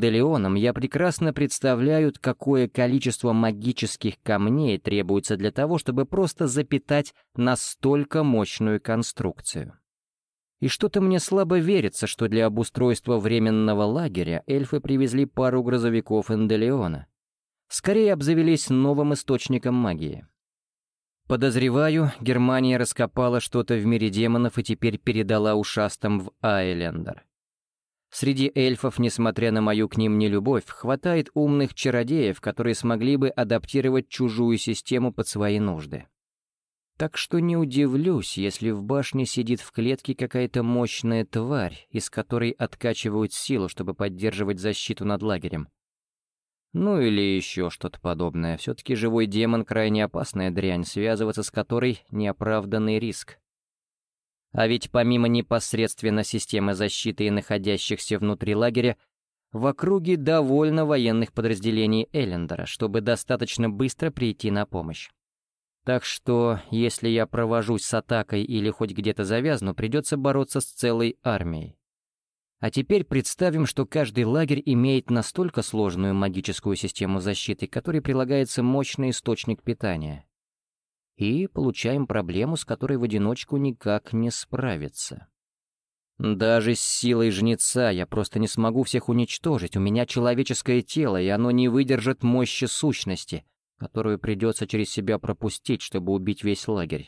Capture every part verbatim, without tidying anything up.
Энделеоном, я прекрасно представляю, какое количество магических камней требуется для того, чтобы просто запитать настолько мощную конструкцию. И что-то мне слабо верится, что для обустройства временного лагеря эльфы привезли пару грузовиков Энделеона. Скорее обзавелись новым источником магии. Подозреваю, Германия раскопала что-то в мире демонов и теперь передала ушастам в Айлендер. Среди эльфов, несмотря на мою к ним нелюбовь, хватает умных чародеев, которые смогли бы адаптировать чужую систему под свои нужды. Так что не удивлюсь, если в башне сидит в клетке какая-то мощная тварь, из которой откачивают силу, чтобы поддерживать защиту над лагерем. Ну или еще что-то подобное. Все-таки живой демон — крайне опасная дрянь, связываться с которой — неоправданный риск. А ведь помимо непосредственно системы защиты и находящихся внутри лагеря, в округе довольно военных подразделений Эллендера, чтобы достаточно быстро прийти на помощь. Так что, если я провожусь с атакой или хоть где-то завязну, придется бороться с целой армией. А теперь представим, что каждый лагерь имеет настолько сложную магическую систему защиты, к которой прилагается мощный источник питания. И получаем проблему, с которой в одиночку никак не справиться. Даже с силой жнеца я просто не смогу всех уничтожить, у меня человеческое тело, и оно не выдержит мощи сущности, которую придется через себя пропустить, чтобы убить весь лагерь.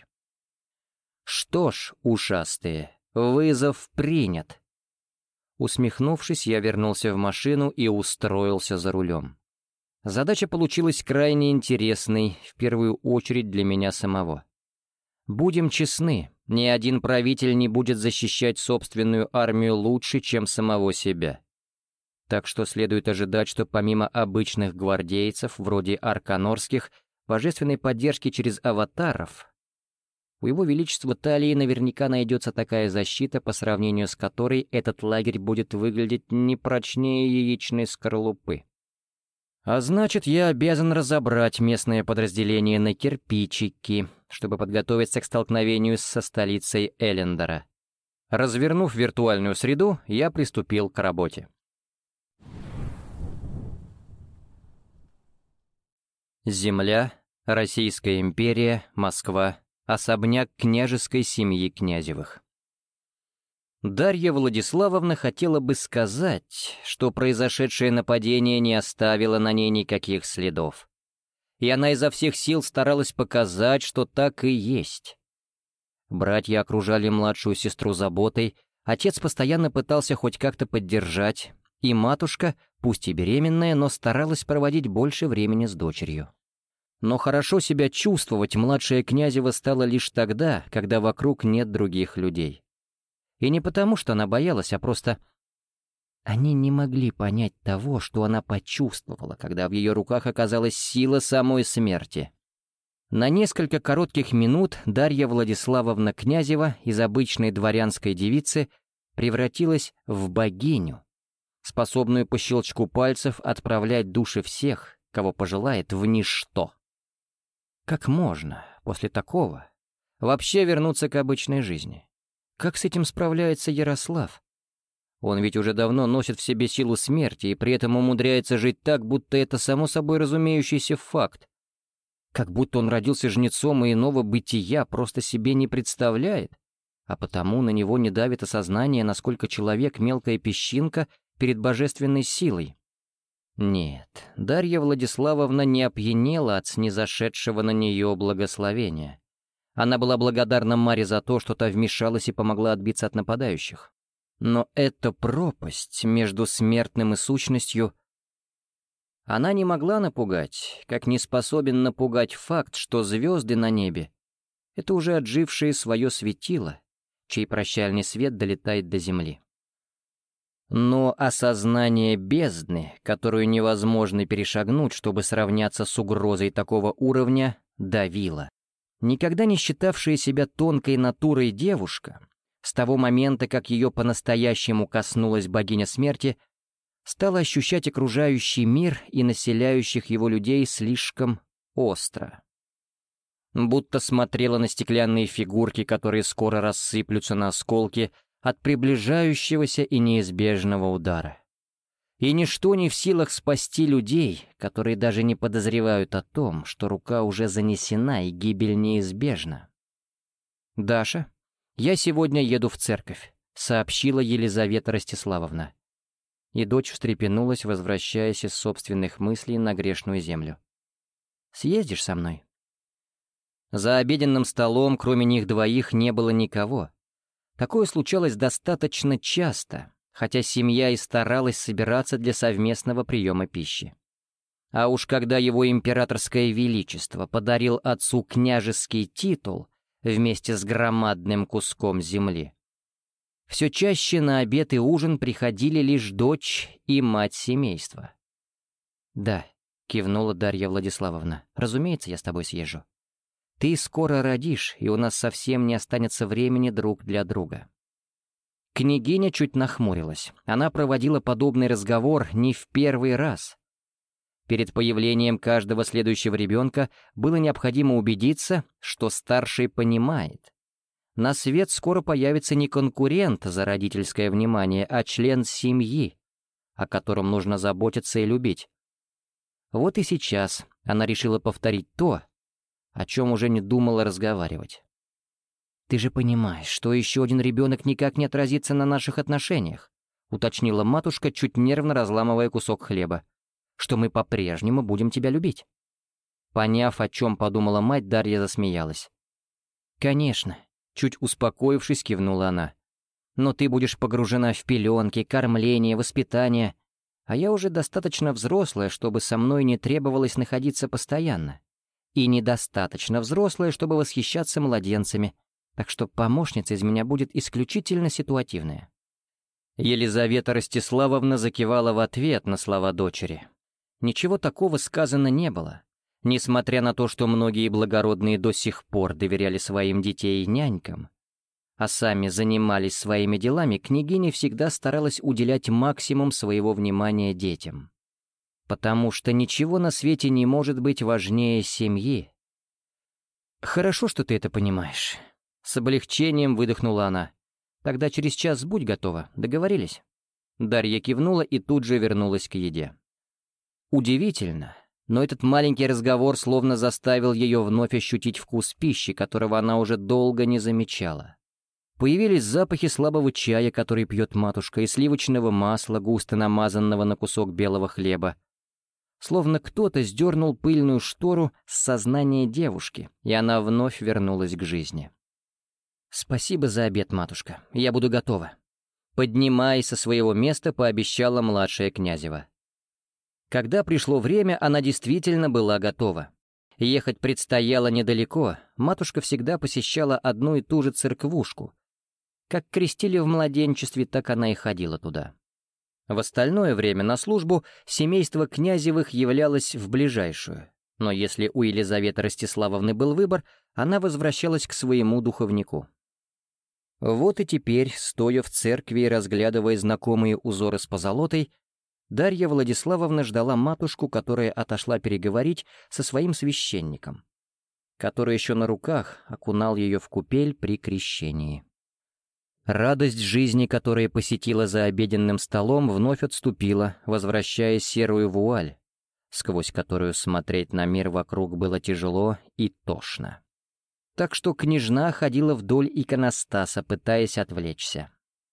Что ж, ушастые, вызов принят. Усмехнувшись, я вернулся в машину и устроился за рулем. Задача получилась крайне интересной, в первую очередь для меня самого. Будем честны, ни один правитель не будет защищать собственную армию лучше, чем самого себя. Так что следует ожидать, что помимо обычных гвардейцев, вроде арканорских, божественной поддержки через аватаров, у его величества Талии наверняка найдется такая защита, по сравнению с которой этот лагерь будет выглядеть не прочнее яичной скорлупы. А значит, я обязан разобрать местное подразделение на кирпичики, чтобы подготовиться к столкновению со столицей Эллендера. Развернув виртуальную среду, я приступил к работе. Земля, Российская империя, Москва, особняк княжеской семьи Князевых. Дарья Владиславовна хотела бы сказать, что произошедшее нападение не оставило на ней никаких следов. И она изо всех сил старалась показать, что так и есть. Братья окружали младшую сестру заботой, отец постоянно пытался хоть как-то поддержать, и матушка, пусть и беременная, но старалась проводить больше времени с дочерью. Но хорошо себя чувствовать младшая Князева стала лишь тогда, когда вокруг нет других людей. И не потому, что она боялась, а просто они не могли понять того, что она почувствовала, когда в ее руках оказалась сила самой смерти. На несколько коротких минут Дарья Владиславовна Князева из обычной дворянской девицы превратилась в богиню, способную по щелчку пальцев отправлять души всех, кого пожелает, в ничто. Как можно после такого вообще вернуться к обычной жизни? Как с этим справляется Ярослав? Он ведь уже давно носит в себе силу смерти и при этом умудряется жить так, будто это само собой разумеющийся факт. Как будто он родился жнецом и иного бытия просто себе не представляет, а потому на него не давит осознание, насколько человек — мелкая песчинка перед божественной силой. Нет, Дарья Владиславовна не опьянела от снизошедшего на нее благословения. Она была благодарна Маре за то, что та вмешалась и помогла отбиться от нападающих. Но эта пропасть между смертным и сущностью она не могла напугать, как не способен напугать факт, что звезды на небе — это уже отжившие свое светило, чей прощальный свет долетает до земли. Но осознание бездны, которую невозможно перешагнуть, чтобы сравняться с угрозой такого уровня, давило. Никогда не считавшая себя тонкой натурой девушка, с того момента, как ее по-настоящему коснулась богиня смерти, стала ощущать окружающий мир и населяющих его людей слишком остро. Будто смотрела на стеклянные фигурки, которые скоро рассыплются на осколки от приближающегося и неизбежного удара. И ничто не в силах спасти людей, которые даже не подозревают о том, что рука уже занесена и гибель неизбежна. «Даша, я сегодня еду в церковь», — сообщила Елизавета Ростиславовна. И дочь встрепенулась, возвращаясь из собственных мыслей на грешную землю. «Съездишь со мной?» За обеденным столом, кроме них двоих, не было никого. Такое случалось достаточно часто, хотя семья и старалась собираться для совместного приема пищи. А уж когда его императорское величество подарил отцу княжеский титул вместе с громадным куском земли, все чаще на обед и ужин приходили лишь дочь и мать семейства. «Да», — кивнула Дарья Владиславовна, — «разумеется, я с тобой съезжу. Ты скоро родишь, и у нас совсем не останется времени друг для друга». Княгиня чуть нахмурилась. Она проводила подобный разговор не в первый раз. Перед появлением каждого следующего ребенка было необходимо убедиться, что старший понимает. На свет скоро появится не конкурент за родительское внимание, а член семьи, о котором нужно заботиться и любить. Вот и сейчас она решила повторить то, о чем уже не думала разговаривать. «Ты же понимаешь, что еще один ребенок никак не отразится на наших отношениях», уточнила матушка, чуть нервно разламывая кусок хлеба, «что мы по-прежнему будем тебя любить». Поняв, о чем подумала мать, Дарья засмеялась. «Конечно», — чуть успокоившись, кивнула она. «Но ты будешь погружена в пеленки, кормление, воспитание, а я уже достаточно взрослая, чтобы со мной не требовалось находиться постоянно, и недостаточно взрослая, чтобы восхищаться младенцами, так что помощница из меня будет исключительно ситуативная». Елизавета Ростиславовна закивала в ответ на слова дочери. Ничего такого сказано не было. Несмотря на то, что многие благородные до сих пор доверяли своим детей нянькам, а сами занимались своими делами, княгиня всегда старалась уделять максимум своего внимания детям. Потому что ничего на свете не может быть важнее семьи. «Хорошо, что ты это понимаешь». С облегчением выдохнула она. «Тогда через час будь готова, договорились?» Дарья кивнула и тут же вернулась к еде. Удивительно, но этот маленький разговор словно заставил ее вновь ощутить вкус пищи, которого она уже долго не замечала. Появились запахи слабого чая, который пьет матушка, и сливочного масла, густо намазанного на кусок белого хлеба. Словно кто-то сдернул пыльную штору с сознания девушки, и она вновь вернулась к жизни. «Спасибо за обед, матушка. Я буду готова». Поднимаясь со своего места, пообещала младшая Князева. Когда пришло время, она действительно была готова. Ехать предстояло недалеко, матушка всегда посещала одну и ту же церквушку. Как крестили в младенчестве, так она и ходила туда. В остальное время на службу семейство Князевых являлось в ближайшую, но если у Елизаветы Ростиславовны был выбор, она возвращалась к своему духовнику. Вот и теперь, стоя в церкви и разглядывая знакомые узоры с позолотой, Дарья Владиславовна ждала матушку, которая отошла переговорить со своим священником, который еще на руках окунал ее в купель при крещении. Радость жизни, которая посетила за обеденным столом, вновь отступила, возвращая серую вуаль, сквозь которую смотреть на мир вокруг было тяжело и тошно. Так что княжна ходила вдоль иконостаса, пытаясь отвлечься.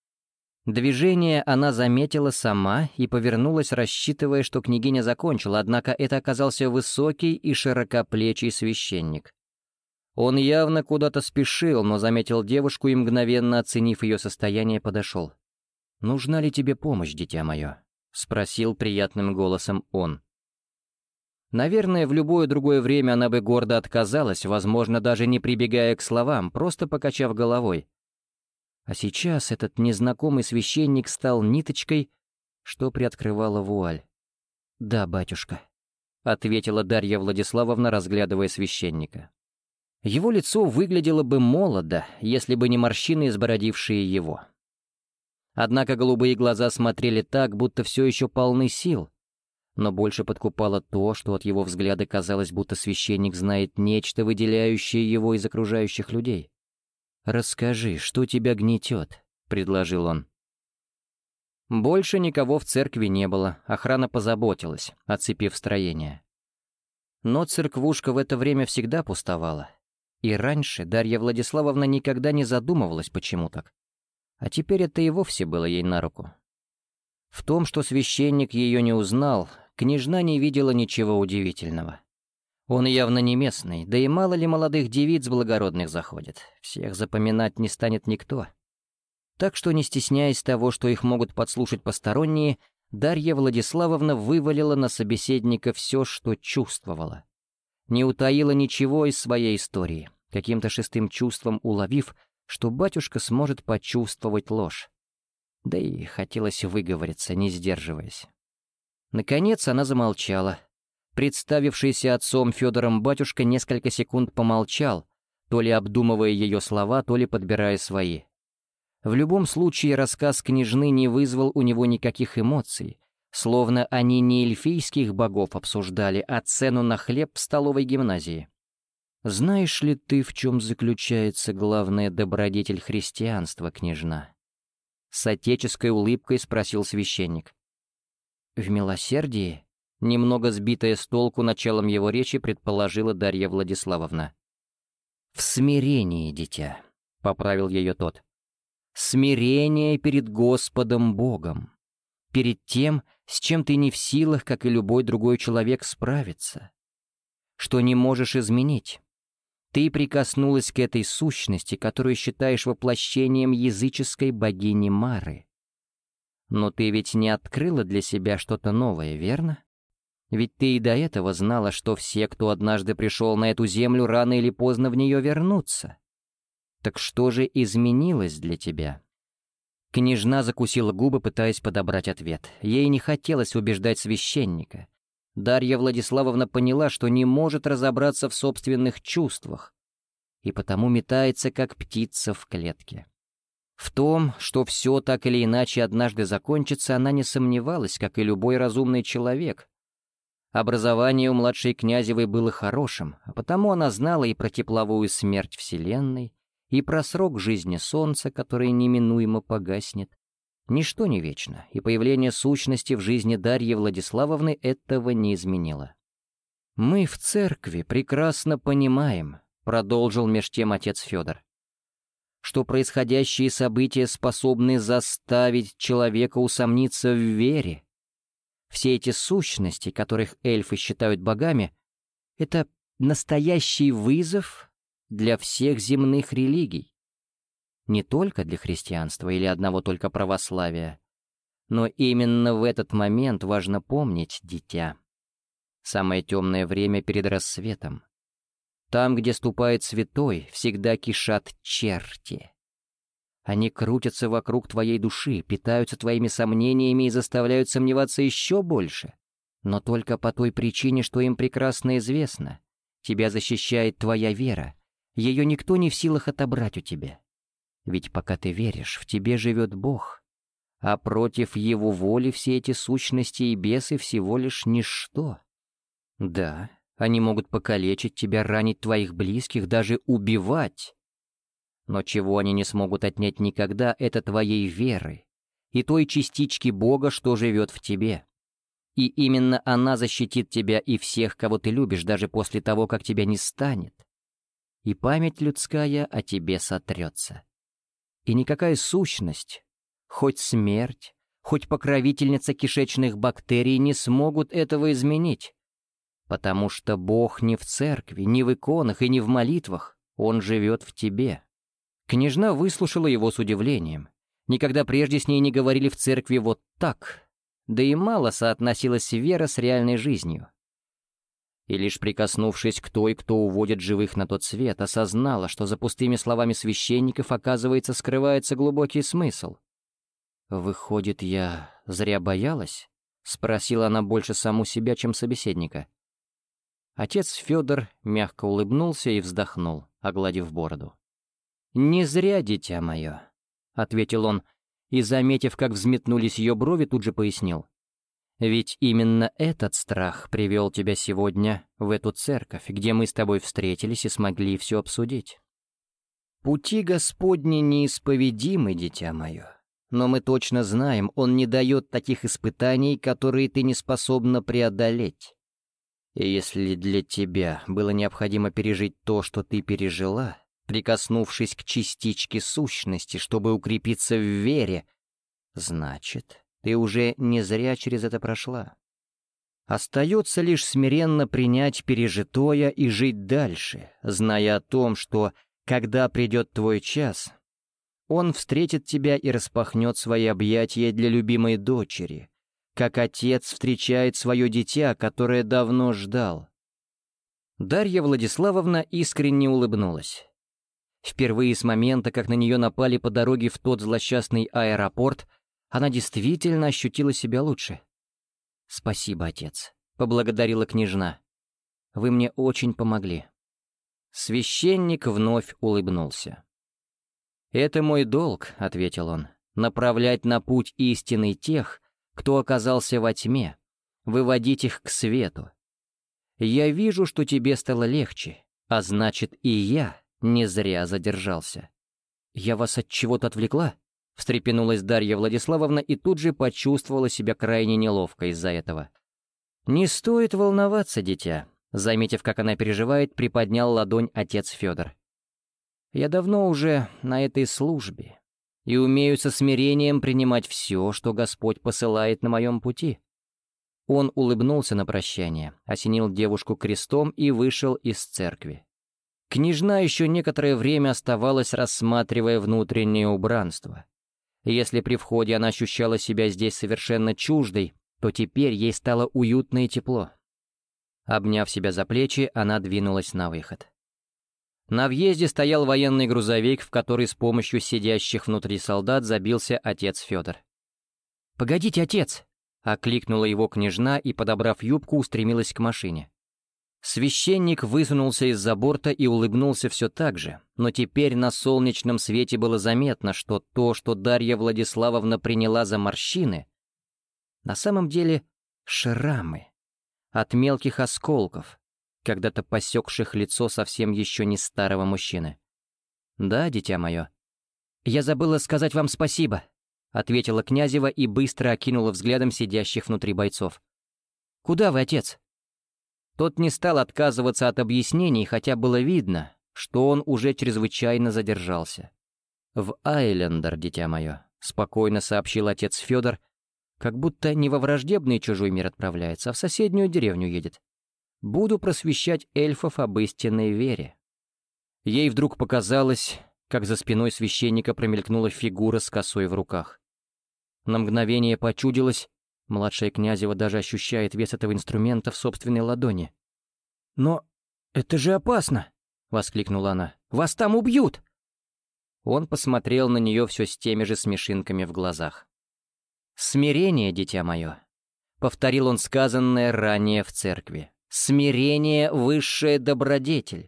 Движение она заметила сама и повернулась, рассчитывая, что княгиня закончила, однако это оказался высокий и широкоплечий священник. Он явно куда-то спешил, но заметил девушку и, мгновенно оценив ее состояние, подошел. «Нужна ли тебе помощь, дитя мое?» — спросил приятным голосом он. Наверное, в любое другое время она бы гордо отказалась, возможно, даже не прибегая к словам, просто покачав головой. А сейчас этот незнакомый священник стал ниточкой, что приоткрывала вуаль. «Да, батюшка», — ответила Дарья Владиславовна, разглядывая священника. Его лицо выглядело бы молодо, если бы не морщины, избородившие его. Однако голубые глаза смотрели так, будто все еще полны сил, но больше подкупало то, что от его взгляда казалось, будто священник знает нечто, выделяющее его из окружающих людей. «Расскажи, что тебя гнетет?» — предложил он. Больше никого в церкви не было, охрана позаботилась, оцепив строение. Но церквушка в это время всегда пустовала. И раньше Дарья Владиславовна никогда не задумывалась, почему так. А теперь это и вовсе было ей на руку. В том, что священник ее не узнал, княжна не видела ничего удивительного. Он явно не местный, да и мало ли молодых девиц благородных заходит. Всех запоминать не станет никто. Так что, не стесняясь того, что их могут подслушать посторонние, Дарья Владиславовна вывалила на собеседника все, что чувствовала. Не утаила ничего из своей истории, каким-то шестым чувством уловив, что батюшка сможет почувствовать ложь. Да и хотелось выговориться, не сдерживаясь. Наконец она замолчала. Представившийся отцом Федором батюшка несколько секунд помолчал, то ли обдумывая ее слова, то ли подбирая свои. В любом случае рассказ княжны не вызвал у него никаких эмоций, словно они не эльфийских богов обсуждали, а цену на хлеб в столовой гимназии. «Знаешь ли ты, в чем заключается главная добродетель христианства, княжна?» С отеческой улыбкой спросил священник. «В милосердии?» Немного сбитая с толку началом его речи предположила Дарья Владиславовна. «В смирении, дитя», — поправил ее тот. «Смирение перед Господом Богом, перед тем, с чем ты не в силах, как и любой другой человек, справиться, что не можешь изменить. Ты прикоснулась к этой сущности, которую считаешь воплощением языческой богини Мары. Но ты ведь не открыла для себя что-то новое, верно? Ведь ты и до этого знала, что все, кто однажды пришел на эту землю, рано или поздно в нее вернутся. Так что же изменилось для тебя?» Княжна закусила губы, пытаясь подобрать ответ. Ей не хотелось убеждать священника. Дарья Владиславовна поняла, что не может разобраться в собственных чувствах, и потому метается, как птица в клетке. В том, что все так или иначе однажды закончится, она не сомневалась, как и любой разумный человек. Образование у младшей Князевой было хорошим, а потому она знала и про тепловую смерть Вселенной, и про срок жизни Солнца, который неминуемо погаснет. Ничто не вечно, и появление сущности в жизни Дарьи Владиславовны этого не изменило. «Мы в церкви прекрасно понимаем», — продолжил меж тем отец Федор, «что происходящие события способны заставить человека усомниться в вере. Все эти сущности, которых эльфы считают богами, — это настоящий вызов для всех земных религий. Не только для христианства или одного только православия. Но именно в этот момент важно помнить, дитя. Самое темное время перед рассветом. Там, где ступает святой, всегда кишат черти. Они крутятся вокруг твоей души, питаются твоими сомнениями и заставляют сомневаться еще больше. Но только по той причине, что им прекрасно известно. Тебя защищает твоя вера. Ее никто не в силах отобрать у тебя. Ведь пока ты веришь, в тебе живет Бог, а против Его воли все эти сущности и бесы всего лишь ничто. Да, они могут покалечить тебя, ранить твоих близких, даже убивать. Но чего они не смогут отнять никогда, это твоей веры и той частички Бога, что живет в тебе. И именно она защитит тебя и всех, кого ты любишь, даже после того, как тебя не станет. И память людская о тебе сотрется. И никакая сущность, хоть смерть, хоть покровительница кишечных бактерий не смогут этого изменить. Потому что Бог не в церкви, не в иконах и не в молитвах, Он живет в тебе. Княжна выслушала его с удивлением. Никогда прежде с ней не говорили в церкви вот так, да и мало соотносилась вера с реальной жизнью. И лишь прикоснувшись к той, кто уводит живых на тот свет, осознала, что за пустыми словами священников, оказывается, скрывается глубокий смысл. «Выходит, я зря боялась?» — спросила она больше саму себя, чем собеседника. Отец Федор мягко улыбнулся и вздохнул, огладив бороду. «Не зря, дитя мое», — ответил он, и, заметив, как взметнулись ее брови, тут же пояснил. «Ведь именно этот страх привел тебя сегодня в эту церковь, где мы с тобой встретились и смогли все обсудить. Пути Господни неисповедимы, дитя мое, но мы точно знаем, он не дает таких испытаний, которые ты не способна преодолеть. И если для тебя было необходимо пережить то, что ты пережила, прикоснувшись к частичке сущности, чтобы укрепиться в вере, значит, ты уже не зря через это прошла. Остается лишь смиренно принять пережитое и жить дальше, зная о том, что, когда придет твой час, он встретит тебя и распахнет свои объятия для любимой дочери, как отец встречает свое дитя, которое давно ждал. Дарья Владиславовна искренне улыбнулась. Впервые с момента, как на нее напали по дороге в тот злосчастный аэропорт, она действительно ощутила себя лучше. «Спасибо, отец», — поблагодарила княжна. «Вы мне очень помогли». Священник вновь улыбнулся. «Это мой долг», — ответил он, — «направлять на путь истины тех, кто оказался во тьме, выводить их к свету. Я вижу, что тебе стало легче, а значит, и я не зря задержался». «Я вас от чего-то отвлекла?» — встрепенулась Дарья Владиславовна и тут же почувствовала себя крайне неловко из-за этого. «Не стоит волноваться, дитя», — заметив, как она переживает, приподнял ладонь отец Федор. «Я давно уже на этой службе и умею со смирением принимать все, что Господь посылает на моем пути». Он улыбнулся на прощание, осенил девушку крестом и вышел из церкви. Княжна еще некоторое время оставалась, рассматривая внутреннее убранство. Если при входе она ощущала себя здесь совершенно чуждой, то теперь ей стало уютно и тепло. Обняв себя за плечи, она двинулась на выход. На въезде стоял военный грузовик, в который с помощью сидящих внутри солдат забился отец Федор. «Погодите, отец!» — окликнула его княжна и, подобрав юбку, устремилась к машине. Священник высунулся из-за борта и улыбнулся все так же, но теперь на солнечном свете было заметно, что то, что Дарья Владиславовна приняла за морщины, на самом деле шрамы от мелких осколков, когда-то посекших лицо совсем еще не старого мужчины. «Да, дитя мое». «Я забыла сказать вам спасибо», — ответила Князева и быстро окинула взглядом сидящих внутри бойцов. «Куда вы, отец?» Тот не стал отказываться от объяснений, хотя было видно, что он уже чрезвычайно задержался. «В Айлендер, дитя мое», — спокойно сообщил отец Федор, как будто не во враждебный чужой мир отправляется, а в соседнюю деревню едет. «Буду просвещать эльфов об истинной вере». Ей вдруг показалось, как за спиной священника промелькнула фигура с косой в руках. На мгновение почудилось, младшая Князева даже ощущает вес этого инструмента в собственной ладони. «Но это же опасно!» — воскликнула она. «Вас там убьют!» Он посмотрел на нее все с теми же смешинками в глазах. «Смирение, дитя мое», — повторил он сказанное ранее в церкви. «Смирение — высшая добродетель.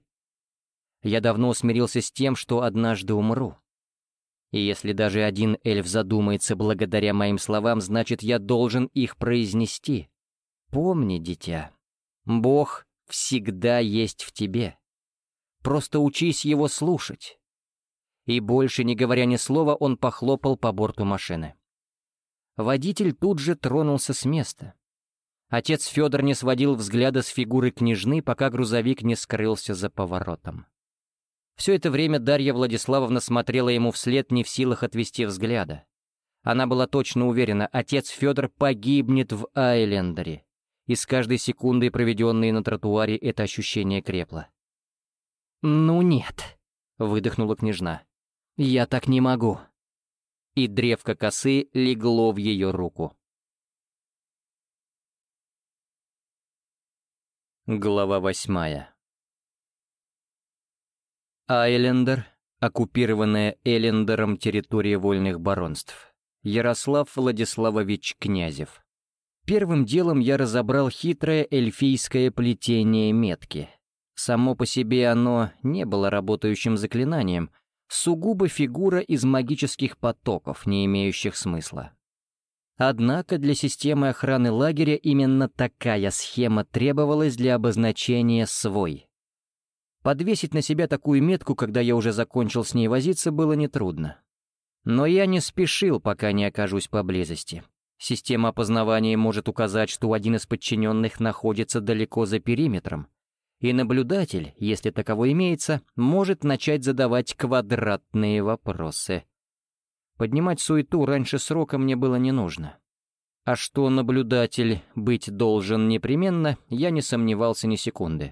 Я давно смирился с тем, что однажды умру. И если даже один эльф задумается благодаря моим словам, значит, я должен их произнести. Помни, дитя, Бог всегда есть в тебе. Просто учись его слушать». И больше не говоря ни слова, он похлопал по борту машины. Водитель тут же тронулся с места. Отец Федор не сводил взгляда с фигуры княжны, пока грузовик не скрылся за поворотом. Все это время Дарья Владиславовна смотрела ему вслед, не в силах отвести взгляда. Она была точно уверена, отец Федор погибнет в Айлендере, и с каждой секундой, проведенной на тротуаре, это ощущение крепло. «Ну нет», — выдохнула княжна, — «я так не могу». И древко косы легло в ее руку. Глава восьмая. Айлендер, оккупированная Элендером территория вольных баронств. Ярослав Владиславович Князев. Первым делом я разобрал хитрое эльфийское плетение метки. Само по себе оно не было работающим заклинанием, сугубо фигура из магических потоков, не имеющих смысла. Однако для системы охраны лагеря именно такая схема требовалась для обозначения «свой». Подвесить на себя такую метку, когда я уже закончил с ней возиться, было нетрудно. Но я не спешил, пока не окажусь поблизости. Система опознавания может указать, что один из подчиненных находится далеко за периметром, и наблюдатель, если таковой имеется, может начать задавать квадратные вопросы. Поднимать суету раньше срока мне было не нужно. А что наблюдатель быть должен непременно, я не сомневался ни секунды.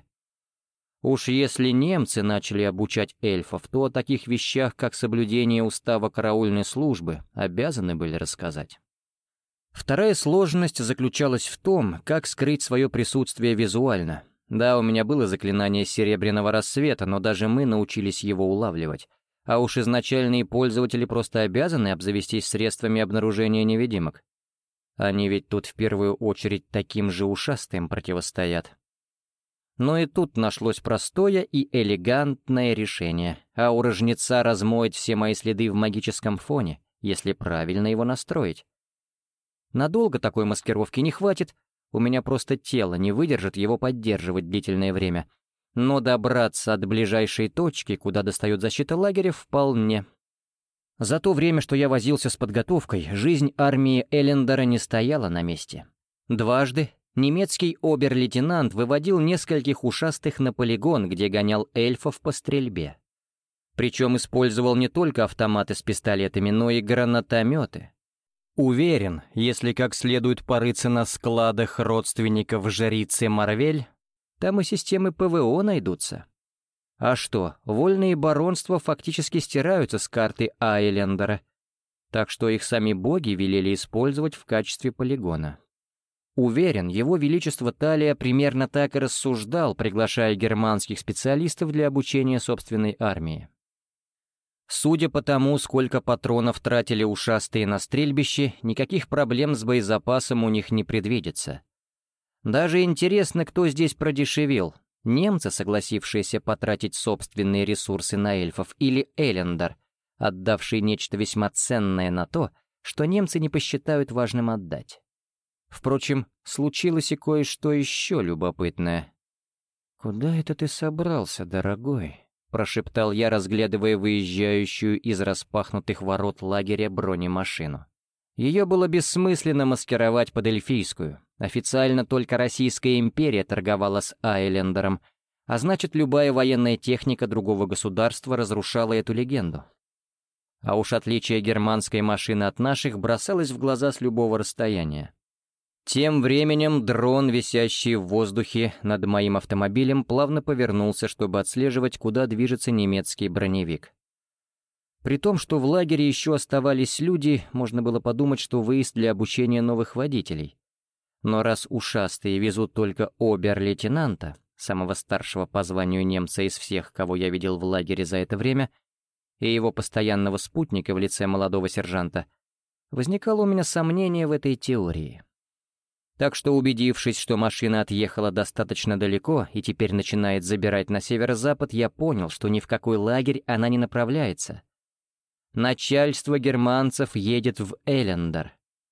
Уж если немцы начали обучать эльфов, то о таких вещах, как соблюдение устава караульной службы, обязаны были рассказать. Вторая сложность заключалась в том, как скрыть свое присутствие визуально. Да, у меня было заклинание Серебряного Рассвета, но даже мы научились его улавливать. А уж изначальные пользователи просто обязаны обзавестись средствами обнаружения невидимок. Они ведь тут в первую очередь таким же ушастым противостоят. Но и тут нашлось простое и элегантное решение. Аура жнеца размоет все мои следы в магическом фоне, если правильно его настроить. Надолго такой маскировки не хватит, у меня просто тело не выдержит его поддерживать длительное время. Но добраться от ближайшей точки, куда достает защита лагеря, вполне. За то время, что я возился с подготовкой, жизнь армии Эллендера не стояла на месте. Дважды немецкий обер-лейтенант выводил нескольких ушастых на полигон, где гонял эльфов по стрельбе. Причем использовал не только автоматы с пистолетами, но и гранатометы. Уверен, если как следует порыться на складах родственников жрицы Марвель, там и системы ПВО найдутся. А что, вольные баронства фактически стираются с карты Айлендера, так что их сами боги велели использовать в качестве полигона. Уверен, его величество Талия примерно так и рассуждал, приглашая германских специалистов для обучения собственной армии. Судя по тому, сколько патронов тратили ушастые на стрельбище, никаких проблем с боезапасом у них не предвидится. Даже интересно, кто здесь продешевил. Немцы, согласившиеся потратить собственные ресурсы на эльфов, или Эллендер, отдавший нечто весьма ценное на то, что немцы не посчитают важным отдать. Впрочем, случилось и кое-что еще любопытное. «Куда это ты собрался, дорогой?» — прошептал я, разглядывая выезжающую из распахнутых ворот лагеря бронемашину. Ее было бессмысленно маскировать под эльфийскую. Официально только Российская империя торговала с Айлендером, а значит, любая военная техника другого государства разрушала эту легенду. А уж отличие германской машины от наших бросалось в глаза с любого расстояния. Тем временем дрон, висящий в воздухе над моим автомобилем, плавно повернулся, чтобы отслеживать, куда движется немецкий броневик. При том, что в лагере еще оставались люди, можно было подумать, что выезд для обучения новых водителей. Но раз ушастые везут только обер-лейтенанта, самого старшего по званию немца из всех, кого я видел в лагере за это время, и его постоянного спутника в лице молодого сержанта, возникало у меня сомнение в этой теории. Так что, убедившись, что машина отъехала достаточно далеко и теперь начинает забирать на северо-запад, я понял, что ни в какой лагерь она не направляется. Начальство германцев едет в Эллендер.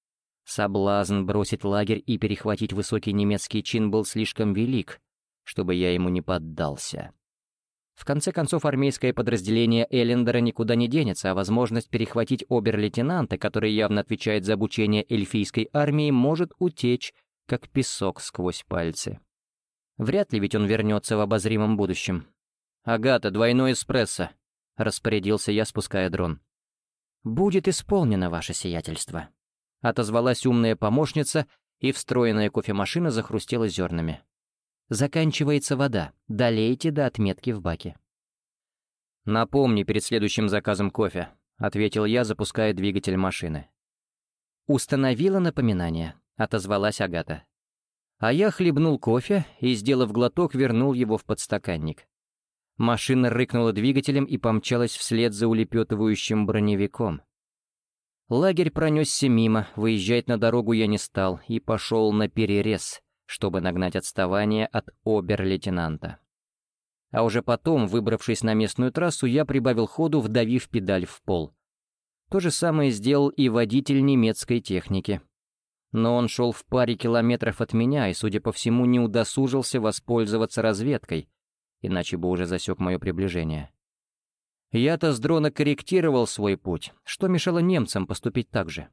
Соблазн бросить лагерь и перехватить высокий немецкий чин был слишком велик, чтобы я ему не поддался. В конце концов, армейское подразделение Эллендера никуда не денется, а возможность перехватить обер-лейтенанта, который явно отвечает за обучение эльфийской армии, может утечь, как песок сквозь пальцы. Вряд ли ведь он вернется в обозримом будущем. «Агата, двойной эспрессо», — распорядился я, спуская дрон. «Будет исполнено, ваше сиятельство», — отозвалась умная помощница, и встроенная кофемашина захрустела зернами. «Заканчивается вода. Долейте до отметки в баке». «Напомни перед следующим заказом кофе», — ответил я, запуская двигатель машины. «Установила напоминание», — отозвалась Агата. А я хлебнул кофе и, сделав глоток, вернул его в подстаканник. Машина рыкнула двигателем и помчалась вслед за улепетывающим броневиком. Лагерь пронесся мимо, выезжать на дорогу я не стал и пошел на перерез, чтобы нагнать отставание от обер-лейтенанта. А уже потом, выбравшись на местную трассу, я прибавил ходу, вдавив педаль в пол. То же самое сделал и водитель немецкой техники. Но он шел в паре километров от меня и, судя по всему, не удосужился воспользоваться разведкой, иначе бы уже засек мое приближение. Я-то с дрона корректировал свой путь, что мешало немцам поступить так же.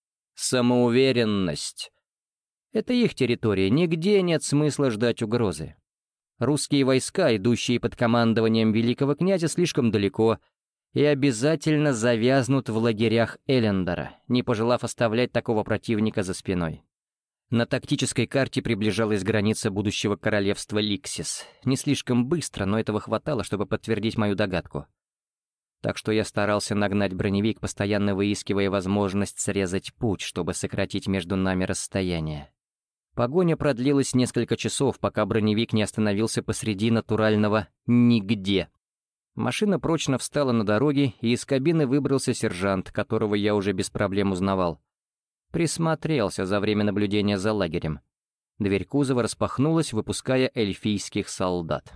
Самоуверенность. Это их территория, нигде нет смысла ждать угрозы. Русские войска, идущие под командованием великого князя, слишком далеко и обязательно завязнут в лагерях Эллендера, не пожелав оставлять такого противника за спиной. На тактической карте приближалась граница будущего королевства Ликсис. Не слишком быстро, но этого хватало, чтобы подтвердить мою догадку. Так что я старался нагнать броневик, постоянно выискивая возможность срезать путь, чтобы сократить между нами расстояние. Погоня продлилась несколько часов, пока броневик не остановился посреди натурального «нигде». Машина прочно встала на дороге, и из кабины выбрался сержант, которого я уже без проблем узнавал. Присмотрелся за время наблюдения за лагерем. Дверь кузова распахнулась, выпуская эльфийских солдат.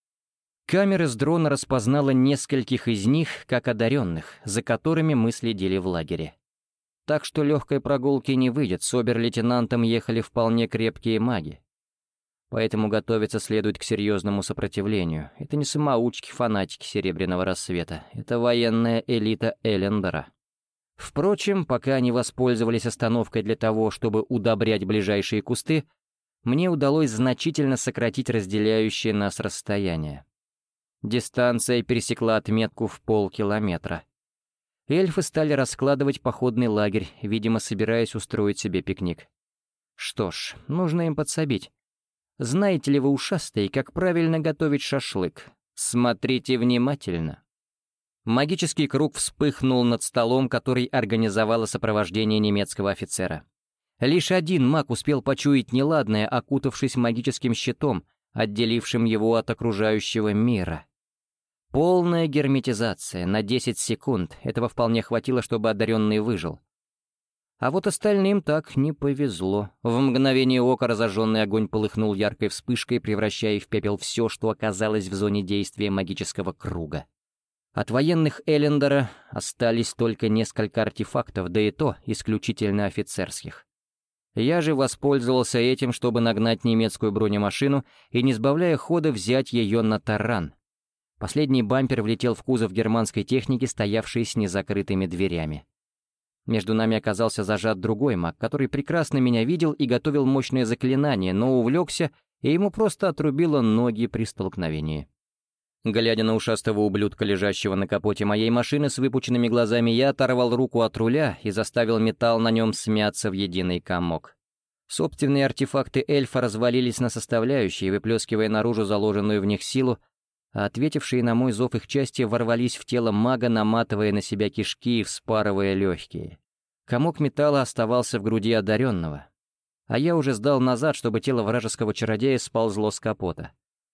Камера с дрона распознала нескольких из них как одаренных, за которыми мы следили в лагере. Так что легкой прогулки не выйдет, с обер-лейтенантом ехали вполне крепкие маги. Поэтому готовиться следует к серьезному сопротивлению. Это не самоучки-фанатики Серебряного Рассвета, это военная элита Эллендера. Впрочем, пока они воспользовались остановкой для того, чтобы удобрять ближайшие кусты, мне удалось значительно сократить разделяющее нас расстояние. Дистанция пересекла отметку в полкилометра. Эльфы стали раскладывать походный лагерь, видимо, собираясь устроить себе пикник. Что ж, нужно им подсобить. Знаете ли вы, ушастые, как правильно готовить шашлык? Смотрите внимательно. Магический круг вспыхнул над столом, который организовало сопровождение немецкого офицера. Лишь один маг успел почуять неладное, окутавшись магическим щитом, отделившим его от окружающего мира. Полная герметизация на десять секунд. Этого вполне хватило, чтобы одаренный выжил. А вот остальным так не повезло. В мгновение ока разожженный огонь полыхнул яркой вспышкой, превращая в пепел все, что оказалось в зоне действия магического круга. От военных Эллендера остались только несколько артефактов, да и то исключительно офицерских. Я же воспользовался этим, чтобы нагнать немецкую бронемашину и, не сбавляя хода, взять ее на таран. Последний бампер влетел в кузов германской техники, стоявшей с незакрытыми дверями. Между нами оказался зажат другой маг, который прекрасно меня видел и готовил мощное заклинание, но увлекся, и ему просто отрубило ноги при столкновении. Глядя на ушастого ублюдка, лежащего на капоте моей машины с выпученными глазами, я оторвал руку от руля и заставил металл на нем смяться в единый комок. Собственные артефакты эльфа развалились на составляющие, выплескивая наружу заложенную в них силу, а ответившие на мой зов их части ворвались в тело мага, наматывая на себя кишки и вспарывая легкие. Комок металла оставался в груди одаренного, а я уже сдал назад, чтобы тело вражеского чародея сползло с капота.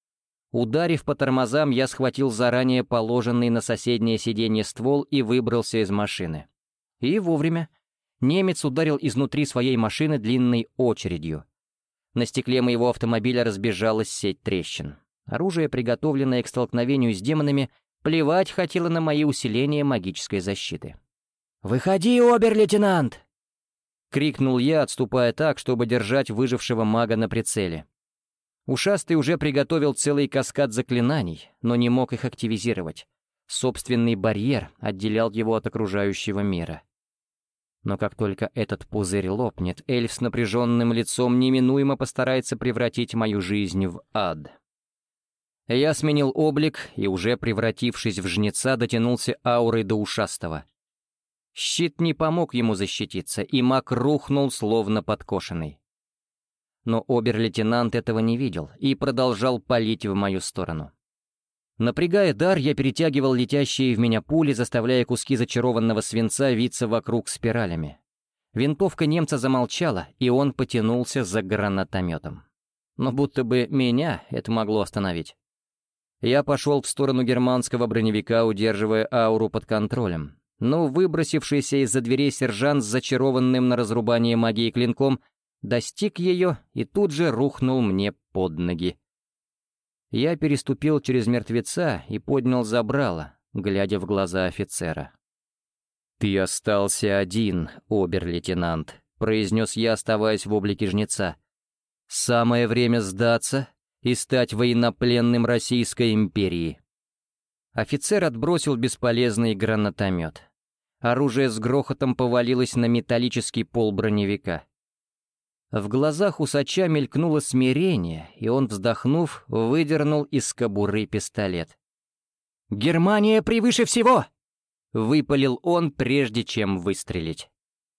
Ударив по тормозам, я схватил заранее положенный на соседнее сиденье ствол и выбрался из машины. И вовремя. Немец ударил изнутри своей машины длинной очередью. На стекле моего автомобиля разбежалась сеть трещин. Оружие, приготовленное к столкновению с демонами, плевать хотело на мои усиления магической защиты. «Выходи, обер-лейтенант!» — крикнул я, отступая так, чтобы держать выжившего мага на прицеле. Ушастый уже приготовил целый каскад заклинаний, но не мог их активизировать. Собственный барьер отделял его от окружающего мира. Но как только этот пузырь лопнет, эльф с напряженным лицом неминуемо постарается превратить мою жизнь в ад. Я сменил облик и, уже превратившись в жнеца, дотянулся аурой до ушастого. Щит не помог ему защититься, и маг рухнул, словно подкошенный. Но обер-лейтенант этого не видел и продолжал палить в мою сторону. Напрягая дар, я перетягивал летящие в меня пули, заставляя куски зачарованного свинца виться вокруг спиралями. Винтовка немца замолчала, и он потянулся за гранатометом. Но будто бы меня это могло остановить. Я пошел в сторону германского броневика, удерживая ауру под контролем. Но выбросившийся из-за дверей сержант с зачарованным на разрубание магии клинком достиг ее и тут же рухнул мне под ноги. Я переступил через мертвеца и поднял забрало, глядя в глаза офицера. «Ты остался один, обер-лейтенант», — произнес я, оставаясь в облике жнеца. «Самое время сдаться и стать военнопленным Российской империи». Офицер отбросил бесполезный гранатомет. Оружие с грохотом повалилось на металлический пол броневика. В глазах усача мелькнуло смирение, и он, вздохнув, выдернул из кобуры пистолет. «Германия превыше всего!» — выпалил он, прежде чем выстрелить.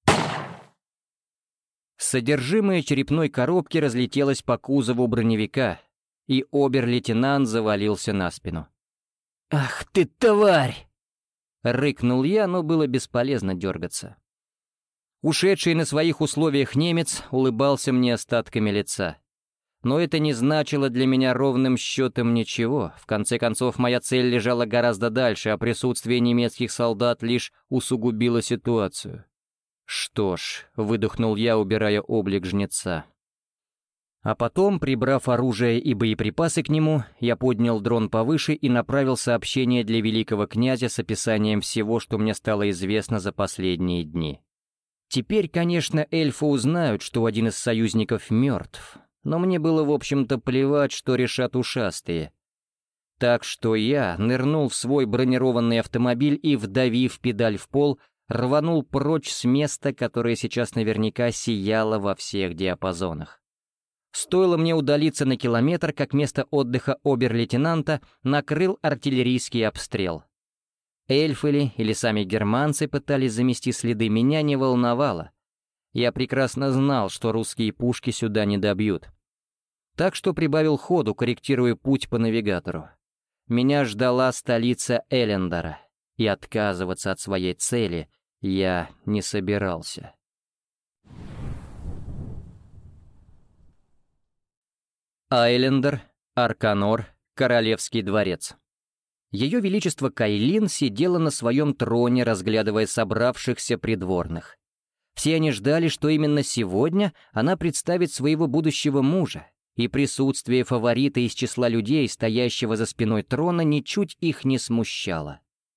Содержимое черепной коробки разлетелось по кузову броневика, и обер-лейтенант завалился на спину. «Ах ты, тварь!» — рыкнул я, но было бесполезно дергаться. Ушедший на своих условиях немец улыбался мне остатками лица. Но это не значило для меня ровным счетом ничего. В конце концов, моя цель лежала гораздо дальше, а присутствие немецких солдат лишь усугубило ситуацию. «Что ж», — выдохнул я, убирая облик жнеца. А потом, прибрав оружие и боеприпасы к нему, я поднял дрон повыше и направил сообщение для великого князя с описанием всего, что мне стало известно за последние дни. Теперь, конечно, эльфы узнают, что один из союзников мертв, но мне было, в общем-то, плевать, что решат ушастые. Так что я нырнул в свой бронированный автомобиль и, вдавив педаль в пол, рванул прочь с места, которое сейчас наверняка сияло во всех диапазонах. Стоило мне удалиться на километр, как место отдыха обер-лейтенанта накрыл артиллерийский обстрел. Эльфы ли или сами германцы пытались замести следы, меня не волновало. Я прекрасно знал, что русские пушки сюда не добьют. Так что прибавил ходу, корректируя путь по навигатору. Меня ждала столица Элендара, и отказываться от своей цели я не собирался. Айлендар, Арканор, Королевский дворец. Ее Величество Кайлин сидела на своем троне, разглядывая собравшихся придворных. Все они ждали, что именно сегодня она представит своего будущего мужа, и присутствие фаворита из числа людей, стоящего за спиной трона, ничуть их не смущало.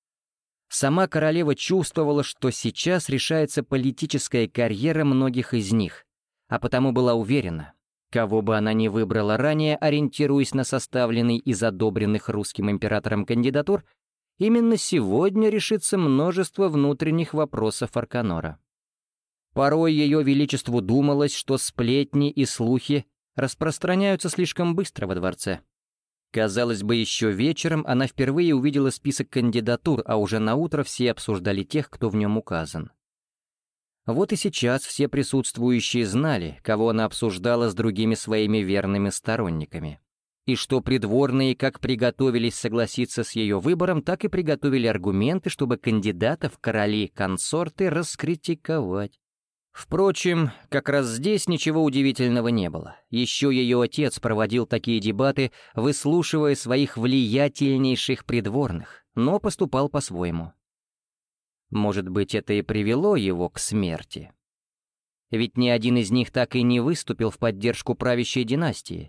Сама королева чувствовала, что сейчас решается политическая карьера многих из них, а потому была уверена, кого бы она ни выбрала ранее, ориентируясь на составленный из одобренных русским императором кандидатур, именно сегодня решится множество внутренних вопросов Арканора. Порой ее величеству думалось, что сплетни и слухи распространяются слишком быстро во дворце. Казалось бы, еще вечером она впервые увидела список кандидатур, а уже наутро все обсуждали тех, кто в нем указан. Вот и сейчас все присутствующие знали, кого она обсуждала с другими своими верными сторонниками. И что придворные как приготовились согласиться с ее выбором, так и приготовили аргументы, чтобы кандидатов короли-консорты раскритиковать. Впрочем, как раз здесь ничего удивительного не было. Еще ее отец проводил такие дебаты, выслушивая своих влиятельнейших придворных, но поступал по-своему. Может быть, это и привело его к смерти. Ведь ни один из них так и не выступил в поддержку правящей династии.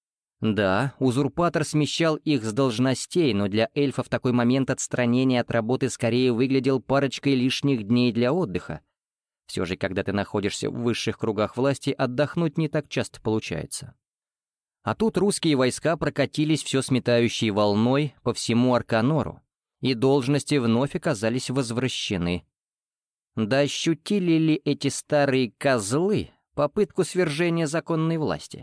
Да, узурпатор смещал их с должностей, но для эльфов такой момент отстранения от работы скорее выглядел парочкой лишних дней для отдыха. Все же, когда ты находишься в высших кругах власти, отдохнуть не так часто получается. А тут русские войска прокатились все сметающей волной по всему Арканору, и должности вновь оказались возвращены. Да ощутили ли эти старые козлы попытку свержения законной власти?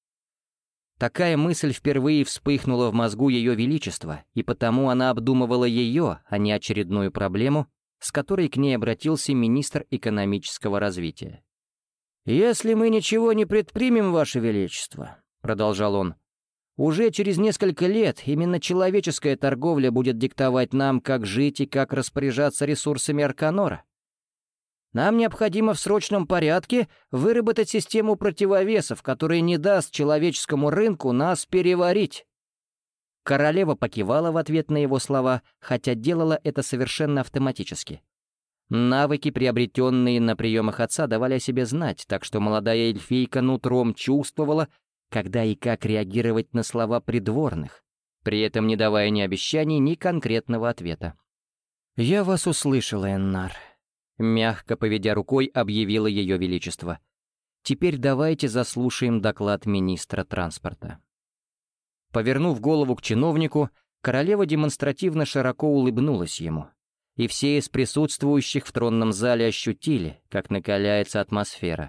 Такая мысль впервые вспыхнула в мозгу Ее Величества, и потому она обдумывала ее, а не очередную проблему, с которой к ней обратился министр экономического развития. «Если мы ничего не предпримем, Ваше Величество», — продолжал он, «уже через несколько лет именно человеческая торговля будет диктовать нам, как жить и как распоряжаться ресурсами Арканора. Нам необходимо в срочном порядке выработать систему противовесов, которая не даст человеческому рынку нас переварить». Королева покивала в ответ на его слова, хотя делала это совершенно автоматически. Навыки, приобретенные на приемах отца, давали о себе знать, так что молодая эльфийка нутром чувствовала, когда и как реагировать на слова придворных, при этом не давая ни обещаний, ни конкретного ответа. «Я вас услышала, Эннар», — мягко поведя рукой, объявило Ее Величество. «Теперь давайте заслушаем доклад министра транспорта». Повернув голову к чиновнику, Королева демонстративно широко улыбнулась ему, и все из присутствующих в тронном зале ощутили, как накаляется атмосфера.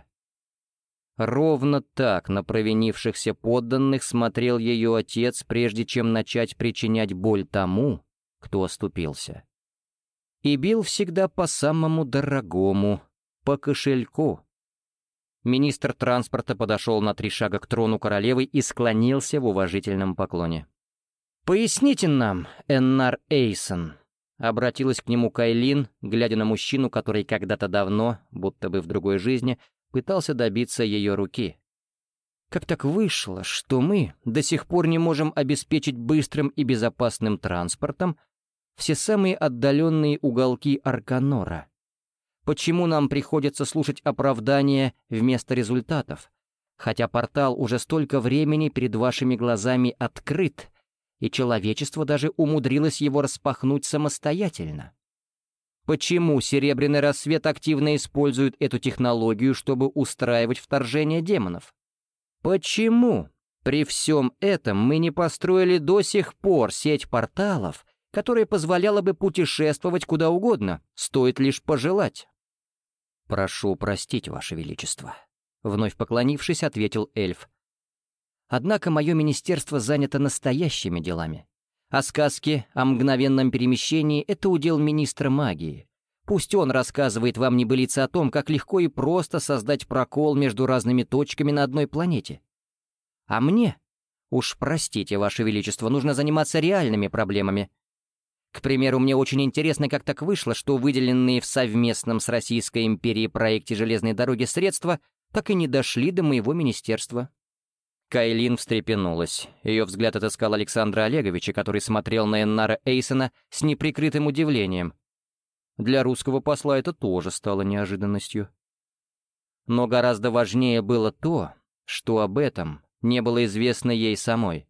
Ровно так на провинившихся подданных смотрел ее отец, прежде чем начать причинять боль тому, кто оступился. И бил всегда по самому дорогому, по кошельку. Министр транспорта подошел на три шага к трону королевы и склонился в уважительном поклоне. «Поясните нам, Эннар Эйсон», — обратилась к нему Кайлин, глядя на мужчину, который когда-то давно, будто бы в другой жизни, пытался добиться ее руки. «Как так вышло, что мы до сих пор не можем обеспечить быстрым и безопасным транспортом все самые отдаленные уголки Арканора? Почему нам приходится слушать оправдания вместо результатов, хотя портал уже столько времени перед вашими глазами открыт, и человечество даже умудрилось его распахнуть самостоятельно? Почему Серебряный Рассвет активно использует эту технологию, чтобы устраивать вторжение демонов? Почему при всем этом мы не построили до сих пор сеть порталов, которая позволяла бы путешествовать куда угодно, стоит лишь пожелать?» «Прошу простить, Ваше Величество», — вновь поклонившись, ответил эльф. «Однако мое министерство занято настоящими делами, а сказки о мгновенном перемещении — это удел министра магии. Пусть он рассказывает вам небылицы о том, как легко и просто создать прокол между разными точками на одной планете. А мне, уж простите, Ваше Величество, нужно заниматься реальными проблемами. К примеру, мне очень интересно, как так вышло, что выделенные в совместном с Российской империей проекте железной дороги средства так и не дошли до моего министерства». Кайлин встрепенулась. Ее взгляд отыскал Александра Олеговича, который смотрел на Эннара Эйсона с неприкрытым удивлением. Для русского посла это тоже стало неожиданностью. Но гораздо важнее было то, что об этом не было известно ей самой.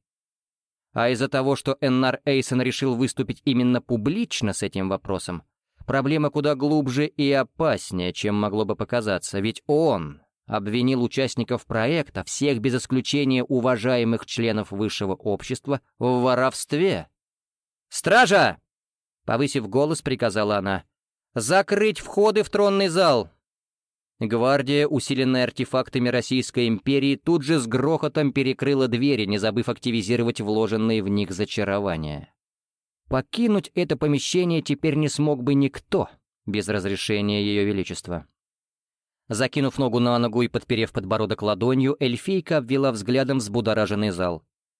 А из-за того, что Эннар Эйсон решил выступить именно публично с этим вопросом, проблема куда глубже и опаснее, чем могло бы показаться, ведь он обвинил участников проекта, всех без исключения уважаемых членов высшего общества, в воровстве. «Стража!» — повысив голос, приказала она. «Закрыть входы в тронный зал!» Гвардия, усиленная артефактами Российской империи, тут же с грохотом перекрыла двери, не забыв активизировать вложенные в них зачарования. Покинуть это помещение теперь не смог бы никто без разрешения Ее Величества. Закинув ногу на ногу и подперев подбородок ладонью, эльфийка обвела взглядом взбудораженный зал.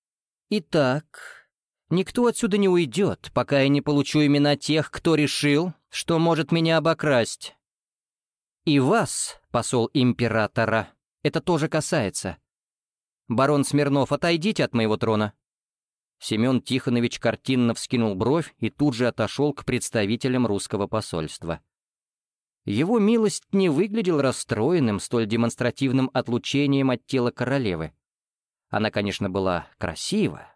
«Итак, никто отсюда не уйдет, пока я не получу имена тех, кто решил, что может меня обокрасть. И вас, посол императора, это тоже касается. Барон Смирнов, отойдите от моего трона». Семен Тихонович картинно вскинул бровь и тут же отошел к представителям русского посольства. Его милость не выглядел расстроенным столь демонстративным отлучением от тела королевы. Она, конечно, была красива,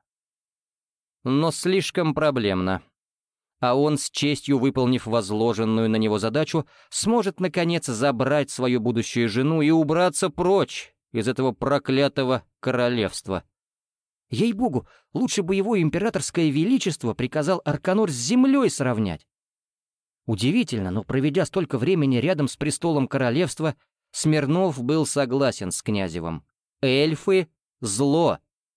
но слишком проблемна. А он, с честью выполнив возложенную на него задачу, сможет, наконец, забрать свою будущую жену и убраться прочь из этого проклятого королевства. Ей-богу, лучше бы его императорское величество приказал Арканор с землей сравнять. Удивительно, но проведя столько времени рядом с престолом королевства, Смирнов был согласен с Князевым. Эльфы — зло.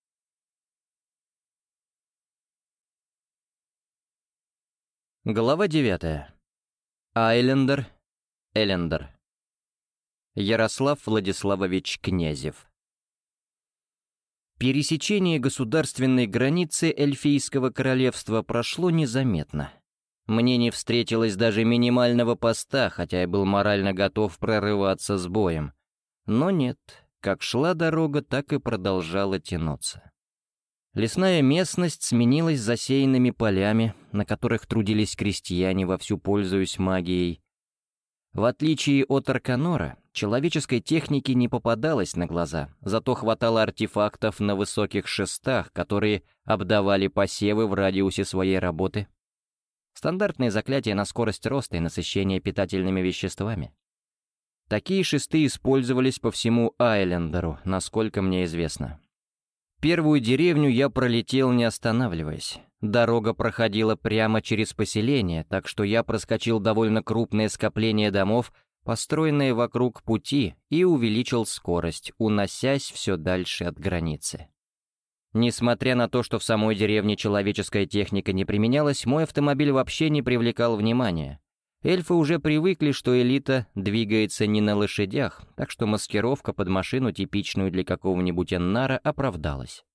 Глава девятая. Айлендер, Элендер. Ярослав Владиславович Князев. Пересечение государственной границы эльфийского королевства прошло незаметно. Мне не встретилось даже минимального поста, хотя я был морально готов прорываться с боем. Но нет, как шла дорога, так и продолжала тянуться. Лесная местность сменилась засеянными полями, на которых трудились крестьяне, вовсю пользуясь магией. В отличие от Арканора, человеческой техники не попадалось на глаза, зато хватало артефактов на высоких шестах, которые обдавали посевы в радиусе своей работы. Стандартные заклятия на скорость роста и насыщение питательными веществами. Такие шесты использовались по всему Айлендеру, насколько мне известно. Первую деревню я пролетел, не останавливаясь. Дорога проходила прямо через поселение, так что я проскочил довольно крупное скопление домов, построенные вокруг пути, и увеличил скорость, уносясь все дальше от границы. Несмотря на то, что в самой деревне человеческая техника не применялась, мой автомобиль вообще не привлекал внимания. Эльфы уже привыкли, что элита двигается не на лошадях, так что маскировка под машину, типичную для какого-нибудь Эннара, оправдалась.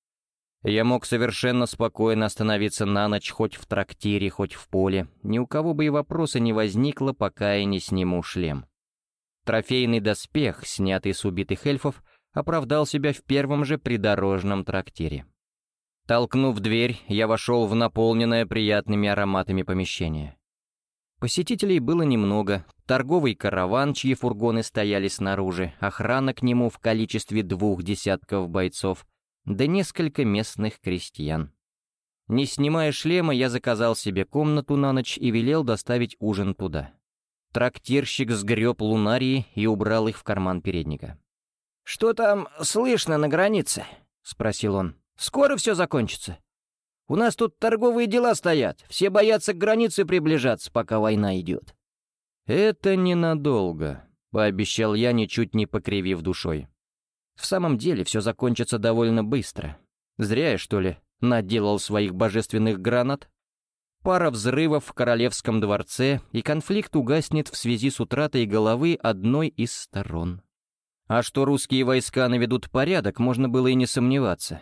Я мог совершенно спокойно остановиться на ночь хоть в трактире, хоть в поле. Ни у кого бы и вопроса не возникло, пока я не сниму шлем. Трофейный доспех, снятый с убитых эльфов, оправдал себя в первом же придорожном трактире. Толкнув дверь, я вошел в наполненное приятными ароматами помещение. Посетителей было немного. Торговый караван, чьи фургоны стояли снаружи, охрана к нему в количестве двух десятков бойцов, да несколько местных крестьян. Не снимая шлема, я заказал себе комнату на ночь и велел доставить ужин туда. Трактирщик сгреб лунарии и убрал их в карман передника. «Что там слышно на границе?» — спросил он. «Скоро все закончится. У нас тут торговые дела стоят, все боятся к границе приближаться, пока война идет». «Это ненадолго», — пообещал я, ничуть не покривив душой. В самом деле все закончится довольно быстро. Зря я, что ли, наделал своих божественных гранат? Пара взрывов в королевском дворце, и конфликт угаснет в связи с утратой головы одной из сторон. А что русские войска наведут порядок, можно было и не сомневаться.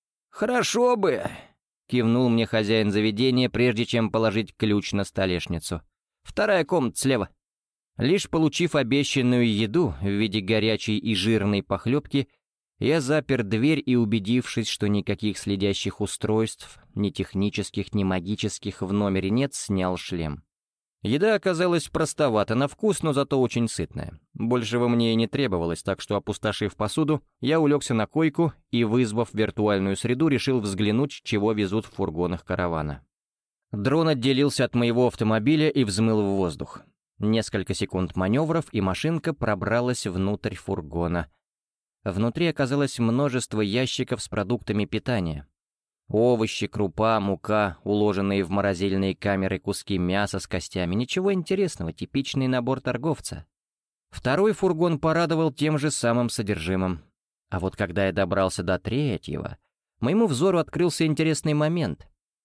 «Хорошо бы», — кивнул мне хозяин заведения, прежде чем положить ключ на столешницу. «Вторая комната слева». Лишь получив обещанную еду в виде горячей и жирной похлебки, я запер дверь и, убедившись, что никаких следящих устройств, ни технических, ни магических, в номере нет, снял шлем. Еда оказалась простовата на вкус, но зато очень сытная. Большего мне и не требовалось, так что, опустошив посуду, я улегся на койку и, вызвав виртуальную среду, решил взглянуть, чего везут в фургонах каравана. Дрон отделился от моего автомобиля и взмыл в воздух. Несколько секунд маневров, и машинка пробралась внутрь фургона. Внутри оказалось множество ящиков с продуктами питания. Овощи, крупа, мука, уложенные в морозильные камеры куски мяса с костями. Ничего интересного, типичный набор торговца. Второй фургон порадовал тем же самым содержимым. А вот когда я добрался до третьего, моему взору открылся интересный момент.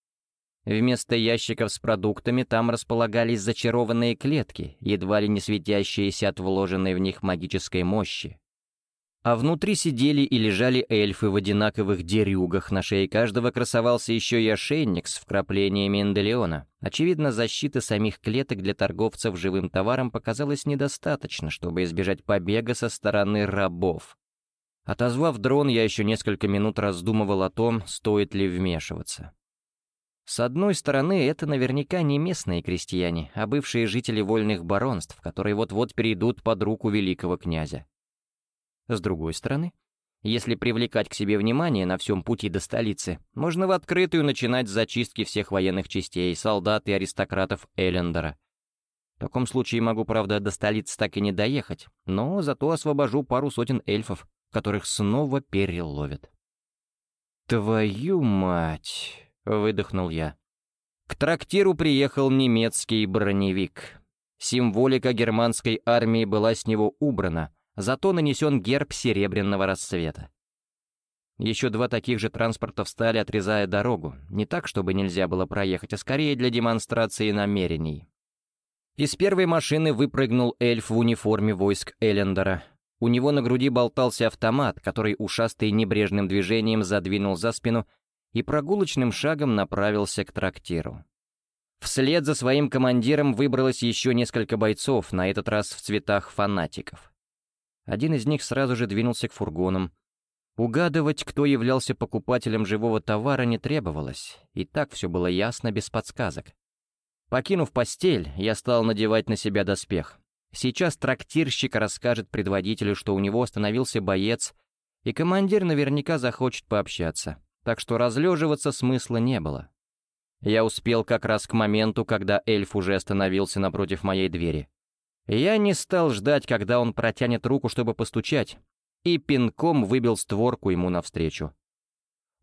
Вместо ящиков с продуктами там располагались зачарованные клетки, едва ли не светящиеся от вложенной в них магической мощи. А внутри сидели и лежали эльфы в одинаковых дерюгах, на шее каждого красовался еще и ошейник с вкраплениями энделиона. Очевидно, защиты самих клеток для торговцев живым товаром показалось недостаточно, чтобы избежать побега со стороны рабов. Отозвав дрон, я еще несколько минут раздумывал о том, стоит ли вмешиваться. С одной стороны, это наверняка не местные крестьяне, а бывшие жители вольных баронств, которые вот-вот перейдут под руку великого князя. С другой стороны, если привлекать к себе внимание на всем пути до столицы, можно в открытую начинать с зачистки всех военных частей, солдат и аристократов Эллендера. В таком случае могу, правда, до столицы так и не доехать, но зато освобожу пару сотен эльфов, которых снова переловят. «Твою мать!» — выдохнул я. К трактиру приехал немецкий броневик. Символика германской армии была с него убрана, зато нанесен герб серебряного расцвета. Еще два таких же транспорта встали, отрезая дорогу, не так, чтобы нельзя было проехать, а скорее для демонстрации намерений. Из первой машины выпрыгнул эльф в униформе войск Эллендера. У него на груди болтался автомат, который ушастый небрежным движением задвинул за спину и прогулочным шагом направился к трактиру. Вслед за своим командиром выбралось еще несколько бойцов, на этот раз в цветах фанатиков. Один из них сразу же двинулся к фургонам. Угадывать, кто являлся покупателем живого товара, не требовалось, и так все было ясно без подсказок. Покинув постель, я стал надевать на себя доспех. Сейчас трактирщик расскажет предводителю, что у него остановился боец, и командир наверняка захочет пообщаться. Так что разлеживаться смысла не было. Я успел как раз к моменту, когда эльф уже остановился напротив моей двери. Я не стал ждать, когда он протянет руку, чтобы постучать, и пинком выбил створку ему навстречу.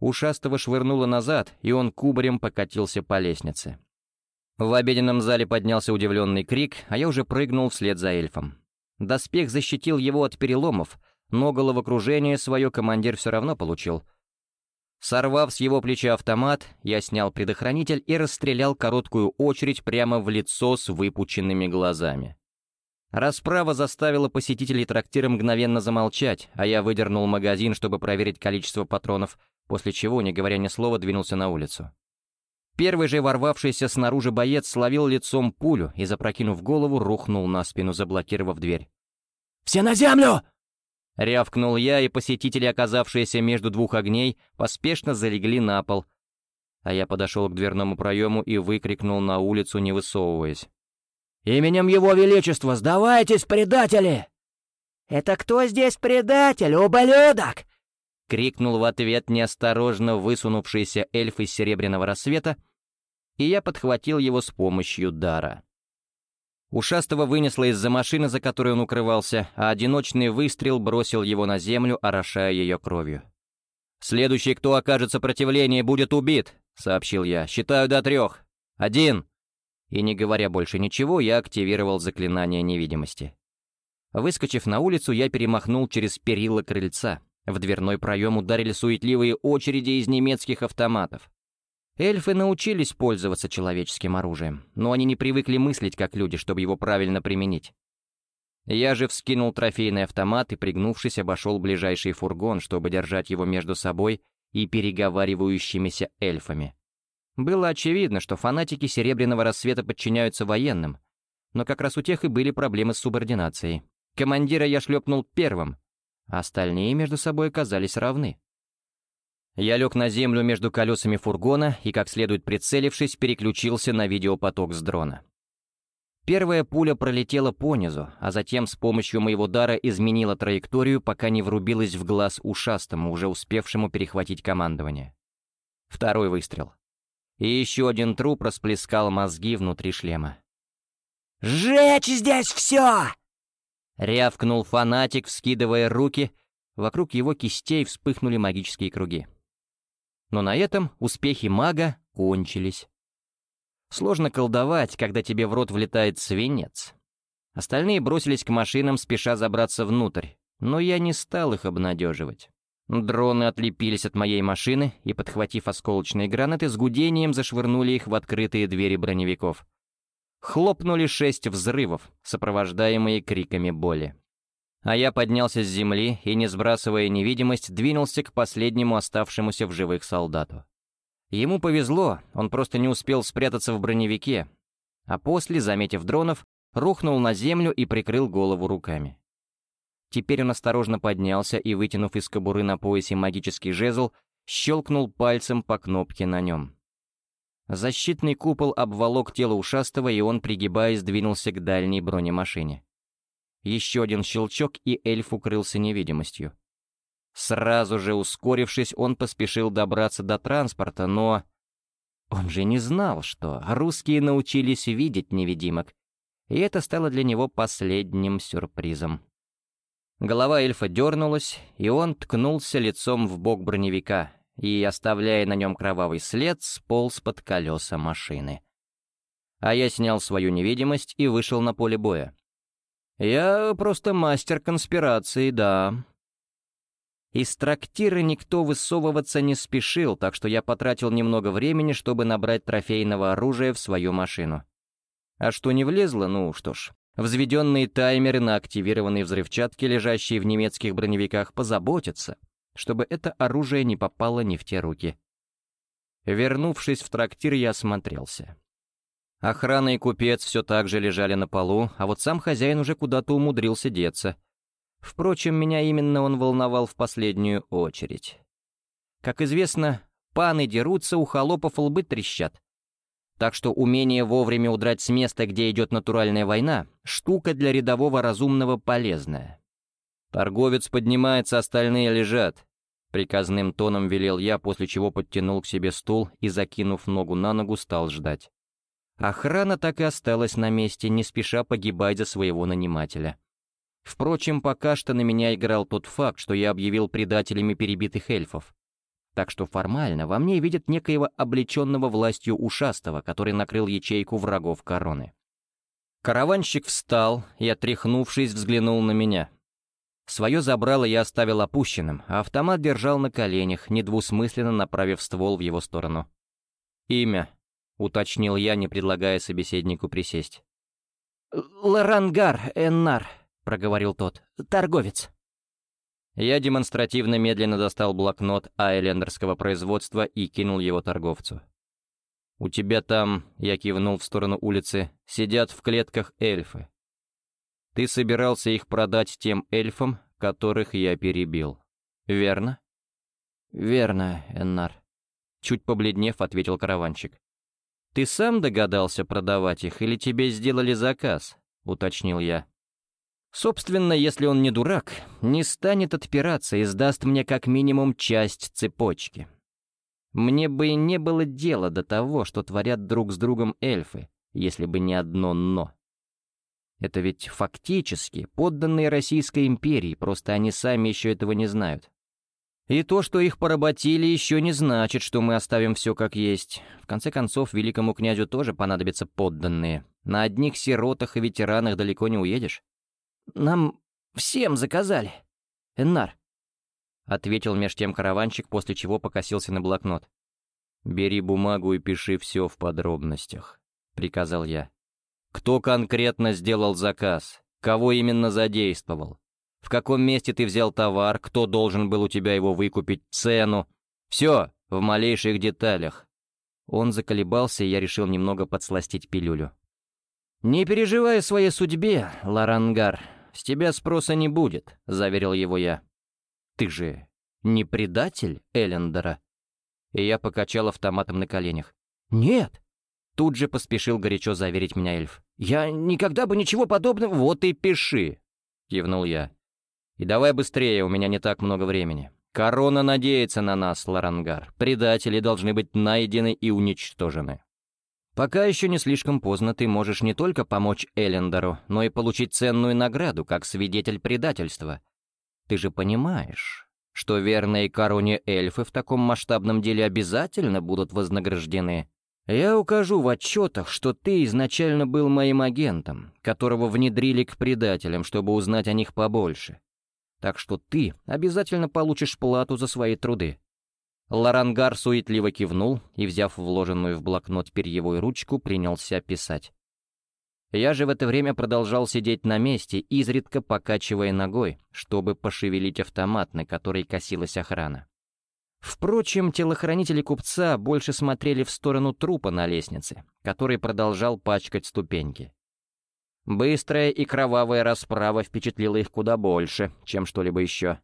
Ушастого швырнуло назад, и он кубарем покатился по лестнице. В обеденном зале поднялся удивленный крик, а я уже прыгнул вслед за эльфом. Доспех защитил его от переломов, но головокружение свое командир все равно получил. Сорвав с его плеча автомат, я снял предохранитель и расстрелял короткую очередь прямо в лицо с выпученными глазами. Расправа заставила посетителей трактира мгновенно замолчать, а я выдернул магазин, чтобы проверить количество патронов, после чего, не говоря ни слова, двинулся на улицу. Первый же ворвавшийся снаружи боец словил лицом пулю и, запрокинув голову, рухнул на спину, заблокировав дверь. «Все на землю!» — рявкнул я, и посетители, оказавшиеся между двух огней, поспешно залегли на пол. А я подошел к дверному проему и выкрикнул на улицу, не высовываясь. «Именем Его Величества сдавайтесь, предатели!» «Это кто здесь предатель, ублюдок?» — крикнул в ответ неосторожно высунувшийся эльф из Серебряного Рассвета, и я подхватил его с помощью дара. Ушастого вынесло из-за машины, за которой он укрывался, а одиночный выстрел бросил его на землю, орошая ее кровью. «Следующий, кто окажет сопротивление, будет убит», — сообщил я. «Считаю до трех. Один». И, не говоря больше ничего, я активировал заклинание невидимости. Выскочив на улицу, я перемахнул через перила крыльца. В дверной проем ударили суетливые очереди из немецких автоматов. Эльфы научились пользоваться человеческим оружием, но они не привыкли мыслить как люди, чтобы его правильно применить. Я же вскинул трофейный автомат и, пригнувшись, обошел ближайший фургон, чтобы держать его между собой и переговаривающимися эльфами. Было очевидно, что фанатики Серебряного Рассвета подчиняются военным, но как раз у тех и были проблемы с субординацией. Командира я шлепнул первым, а остальные между собой оказались равны. Я лег на землю между колесами фургона и, как следует прицелившись, переключился на видеопоток с дрона. Первая пуля пролетела понизу, а затем с помощью моего дара изменила траекторию, пока не врубилась в глаз ушастому, уже успевшему перехватить командование. Второй выстрел. И еще один труп расплескал мозги внутри шлема. «Сжечь здесь все!» — рявкнул фанатик, вскидывая руки. Вокруг его кистей вспыхнули магические круги. Но на этом успехи мага кончились. Сложно колдовать, когда тебе в рот влетает свинец. Остальные бросились к машинам, спеша забраться внутрь, но я не стал их обнадеживать. Дроны отлепились от моей машины и, подхватив осколочные гранаты, с гудением зашвырнули их в открытые двери броневиков. Хлопнули шесть взрывов, сопровождаемые криками боли. А я поднялся с земли и, не сбрасывая невидимость, двинулся к последнему оставшемуся в живых солдату. Ему повезло, он просто не успел спрятаться в броневике, а после, заметив дронов, рухнул на землю и прикрыл голову руками. Теперь он осторожно поднялся и, вытянув из кобуры на поясе магический жезл, щелкнул пальцем по кнопке на нем. Защитный купол обволок тело ушастого, и он, пригибаясь, двинулся к дальней бронемашине. Еще один щелчок, и эльф укрылся невидимостью. Сразу же ускорившись, он поспешил добраться до транспорта, но... Он же не знал, что русские научились видеть невидимок, и это стало для него последним сюрпризом. Голова эльфа дернулась, и он ткнулся лицом в бок броневика и, оставляя на нем кровавый след, сполз под колеса машины. А я снял свою невидимость и вышел на поле боя. Я просто мастер конспирации, да. Из трактира никто высовываться не спешил, так что я потратил немного времени, чтобы набрать трофейного оружия в свою машину. А что не влезло, ну что ж, взведенные таймеры на активированной взрывчатке, лежащие в немецких броневиках, позаботятся, чтобы это оружие не попало не в те руки. Вернувшись в трактир, я осмотрелся. Охрана и купец все так же лежали на полу, а вот сам хозяин уже куда-то умудрился деться. Впрочем, меня именно он волновал в последнюю очередь. Как известно, паны дерутся, у холопов лбы трещат. Так что умение вовремя удрать с места, где идет натуральная война, штука для рядового разумного полезная. «Торговец поднимается, остальные лежат», — приказным тоном велел я, после чего подтянул к себе стул и, закинув ногу на ногу, стал ждать. Охрана так и осталась на месте, не спеша погибать за своего нанимателя. Впрочем, пока что на меня играл тот факт, что я объявил предателями перебитых эльфов. Так что формально во мне видят некоего облеченного властью ушастого, который накрыл ячейку врагов короны. Караванщик встал и, отряхнувшись, взглянул на меня. Свое забрало я оставил опущенным, а автомат держал на коленях, недвусмысленно направив ствол в его сторону. «Имя», — уточнил я, не предлагая собеседнику присесть. «Ларангар Эннар», — проговорил тот, — «торговец». Я демонстративно медленно достал блокнот айлендерского производства и кинул его торговцу. «У тебя там, — я кивнул в сторону улицы, — сидят в клетках эльфы. Ты собирался их продать тем эльфам, которых я перебил, верно?» «Верно, Эннар», — чуть побледнев, ответил караванщик. «Ты сам догадался продавать их или тебе сделали заказ?» — уточнил я. Собственно, если он не дурак, не станет отпираться и сдаст мне как минимум часть цепочки. Мне бы и не было дела до того, что творят друг с другом эльфы, если бы не одно «но». Это ведь фактически подданные Российской империи, просто они сами еще этого не знают. И то, что их поработили, еще не значит, что мы оставим все как есть. В конце концов, великому князю тоже понадобятся подданные. На одних сиротах и ветеранах далеко не уедешь. «Нам всем заказали, Эннар», — ответил меж тем караванщик, после чего покосился на блокнот. «Бери бумагу и пиши все в подробностях», — приказал я. «Кто конкретно сделал заказ? Кого именно задействовал? В каком месте ты взял товар? Кто должен был у тебя его выкупить? Цену? Все в малейших деталях». Он заколебался, и я решил немного подсластить пилюлю. «Не переживай о своей судьбе, Ларангар, с тебя спроса не будет», — заверил его я. «Ты же не предатель Эллендера?» И я покачал автоматом на коленях. «Нет!» — тут же поспешил горячо заверить меня эльф. «Я никогда бы ничего подобного...» «Вот и пиши!» — кивнул я. «И давай быстрее, у меня не так много времени. Корона надеется на нас, Ларангар. Предатели должны быть найдены и уничтожены». «Пока еще не слишком поздно, ты можешь не только помочь Эллендеру, но и получить ценную награду, как свидетель предательства. Ты же понимаешь, что верные короне эльфы в таком масштабном деле обязательно будут вознаграждены. Я укажу в отчетах, что ты изначально был моим агентом, которого внедрили к предателям, чтобы узнать о них побольше. Так что ты обязательно получишь плату за свои труды». Ларангар суетливо кивнул и, взяв вложенную в блокнот перьевую ручку, принялся писать. Я же в это время продолжал сидеть на месте, изредка покачивая ногой, чтобы пошевелить автомат, на который косилась охрана. Впрочем, телохранители купца больше смотрели в сторону трупа на лестнице, который продолжал пачкать ступеньки. Быстрая и кровавая расправа впечатлила их куда больше, чем что-либо еще.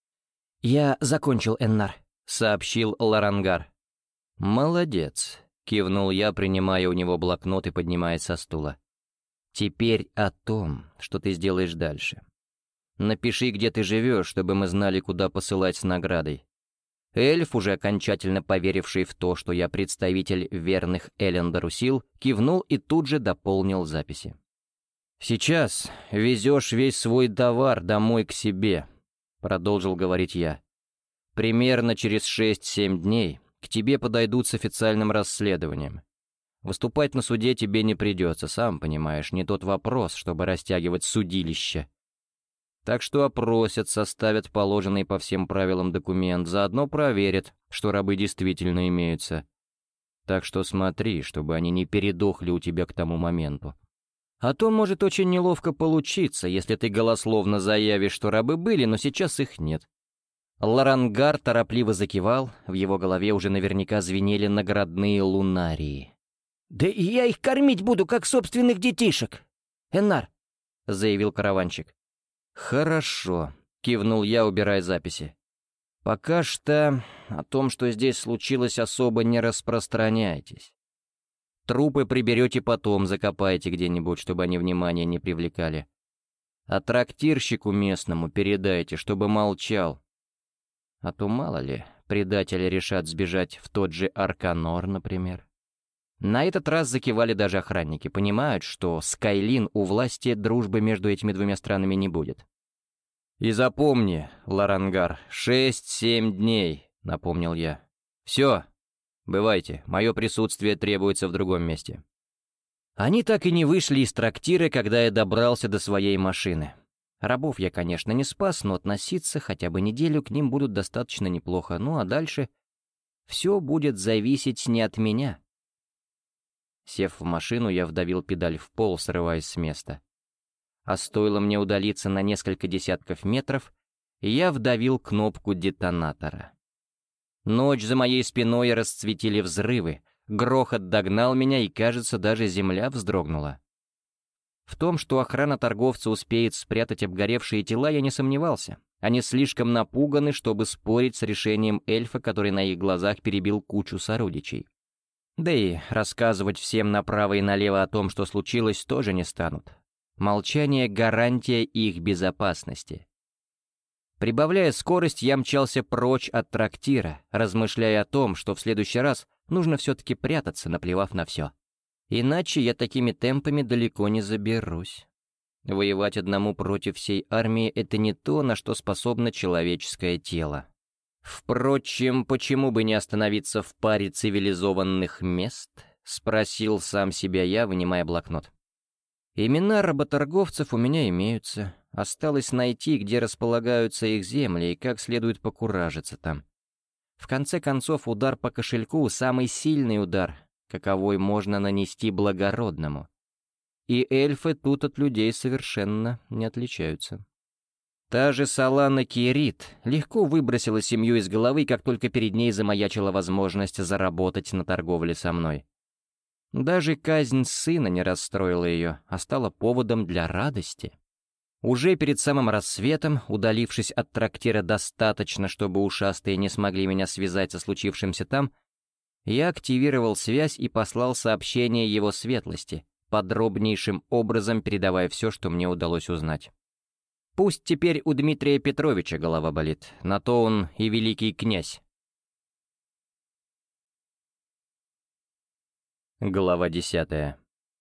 «Я закончил, Эннар», — сообщил Ларангар. «Молодец», — кивнул я, принимая у него блокнот и поднимаясь со стула. «Теперь о том, что ты сделаешь дальше. Напиши, где ты живешь, чтобы мы знали, куда посылать с наградой». Эльф, уже окончательно поверивший в то, что я представитель верных Эллендеру сил, кивнул и тут же дополнил записи. «Сейчас везешь весь свой товар домой к себе», — продолжил говорить я. «Примерно через шесть-семь дней к тебе подойдут с официальным расследованием. Выступать на суде тебе не придется, сам понимаешь, не тот вопрос, чтобы растягивать судилище. Так что опросят, составят положенный по всем правилам документ, заодно проверят, что рабы действительно имеются. Так что смотри, чтобы они не передохли у тебя к тому моменту. А то может очень неловко получиться, если ты голословно заявишь, что рабы были, но сейчас их нет». Ларангар торопливо закивал, в его голове уже наверняка звенели наградные лунарии. «Да я их кормить буду, как собственных детишек, Эннар», — заявил караванщик. «Хорошо», — кивнул я, убирая записи. «Пока что о том, что здесь случилось, особо не распространяйтесь. Трупы приберете потом, закопайте где-нибудь, чтобы они внимания не привлекали. А трактирщику местному передайте, чтобы молчал. А то, мало ли, предатели решат сбежать в тот же Арканор, например». На этот раз закивали даже охранники, понимают, что с Кайлин у власти дружбы между этими двумя странами не будет. «И запомни, Ларангар, шесть-семь дней, — напомнил я. «Все, бывайте, мое присутствие требуется в другом месте». Они так и не вышли из трактира, когда я добрался до своей машины. Рабов я, конечно, не спас, но относиться хотя бы неделю к ним будут достаточно неплохо, ну а дальше все будет зависеть не от меня. Сев в машину, я вдавил педаль в пол, срываясь с места. А стоило мне удалиться на несколько десятков метров, и я вдавил кнопку детонатора. Ночь за моей спиной расцветили взрывы, грохот догнал меня, и, кажется, даже земля вздрогнула. В том, что охрана торговца успеет спрятать обгоревшие тела, я не сомневался. Они слишком напуганы, чтобы спорить с решением эльфа, который на их глазах перебил кучу сородичей. Да и рассказывать всем направо и налево о том, что случилось, тоже не станут. Молчание — гарантия их безопасности. Прибавляя скорость, я мчался прочь от трактира, размышляя о том, что в следующий раз нужно все-таки прятаться, наплевав на все. Иначе я такими темпами далеко не заберусь. Воевать одному против всей армии — это не то, на что способно человеческое тело. Впрочем, почему бы не остановиться в паре цивилизованных мест? Спросил сам себя я, вынимая блокнот. Имена работорговцев у меня имеются. Осталось найти, где располагаются их земли и как следует покуражиться там. В конце концов, удар по кошельку — самый сильный удар, каковой можно нанести благородному. И эльфы тут от людей совершенно не отличаются. Та же Салана Кирит легко выбросила семью из головы, как только перед ней замаячила возможность заработать на торговле со мной. Даже казнь сына не расстроила ее, а стала поводом для радости. Уже перед самым рассветом, удалившись от трактира достаточно, чтобы ушастые не смогли меня связать со случившимся там, я активировал связь и послал сообщение его светлости, подробнейшим образом передавая все, что мне удалось узнать. Пусть теперь у Дмитрия Петровича голова болит, на то он и великий князь. Глава десятая.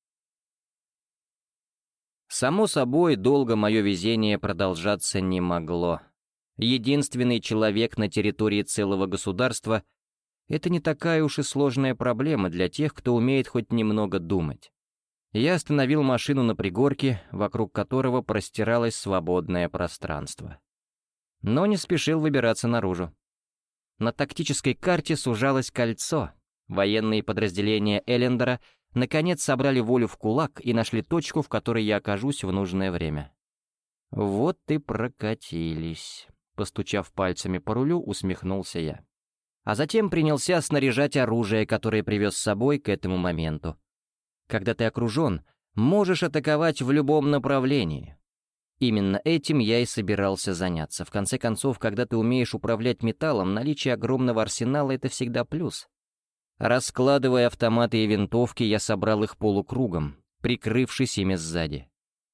Само собой, долго мое везение продолжаться не могло. Единственный человек на территории целого государства — это не такая уж и сложная проблема для тех, кто умеет хоть немного думать. Я остановил машину на пригорке, вокруг которого простиралось свободное пространство. Но не спешил выбираться наружу. На тактической карте сужалось кольцо. Военные подразделения Эллендера наконец собрали волю в кулак и нашли точку, в которой я окажусь в нужное время. Вот и прокатились. Постучав пальцами по рулю, усмехнулся я. А затем принялся снаряжать оружие, которое привез с собой к этому моменту. Когда ты окружен, можешь атаковать в любом направлении. Именно этим я и собирался заняться. В конце концов, когда ты умеешь управлять металлом, наличие огромного арсенала — это всегда плюс. Раскладывая автоматы и винтовки, я собрал их полукругом, прикрывшись ими сзади.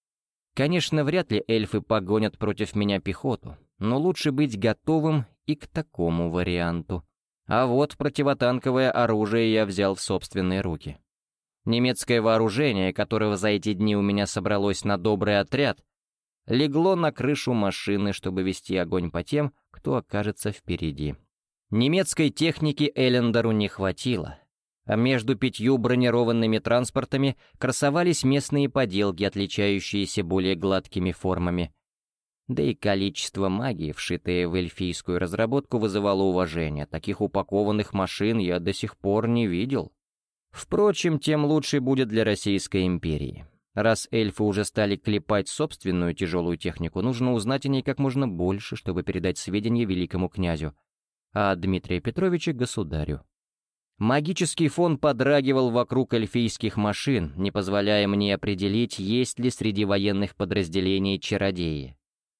Конечно, вряд ли эльфы погонят против меня пехоту, но лучше быть готовым и к такому варианту. А вот противотанковое оружие я взял в собственные руки. Немецкое вооружение, которого за эти дни у меня собралось на добрый отряд, легло на крышу машины, чтобы вести огонь по тем, кто окажется впереди. Немецкой техники Эллендеру не хватило, а между пятью бронированными транспортами красовались местные поделки, отличающиеся более гладкими формами. Да и количество магии, вшитое в эльфийскую разработку, вызывало уважение. Таких упакованных машин я до сих пор не видел. Впрочем, тем лучше будет для Российской империи. Раз эльфы уже стали клепать собственную тяжелую технику, нужно узнать о ней как можно больше, чтобы передать сведения великому князю, а Дмитрия Петровича — государю. Магический фон подрагивал вокруг эльфийских машин, не позволяя мне определить, есть ли среди военных подразделений чародеи.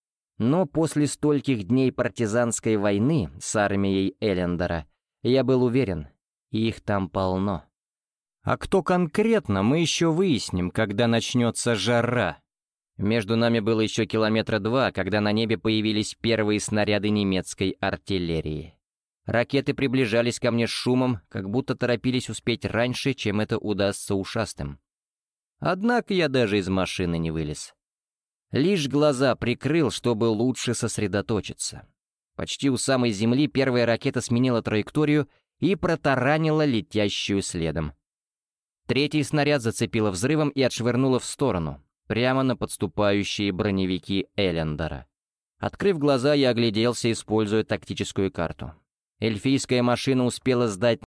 Но после стольких дней партизанской войны с армией Эллендера я был уверен, их там полно. А кто конкретно, мы еще выясним, когда начнется жара. Между нами было еще километра два, когда на небе появились первые снаряды немецкой артиллерии. Ракеты приближались ко мне с шумом, как будто торопились успеть раньше, чем это удастся ушастым. Однако я даже из машины не вылез. Лишь глаза прикрыл, чтобы лучше сосредоточиться. Почти у самой земли первая ракета сменила траекторию и протаранила летящую следом. Третий снаряд зацепила взрывом и отшвырнула в сторону, прямо на подступающие броневики Эллендера. Открыв глаза, я огляделся, используя тактическую карту. Эльфийская машина успела сдать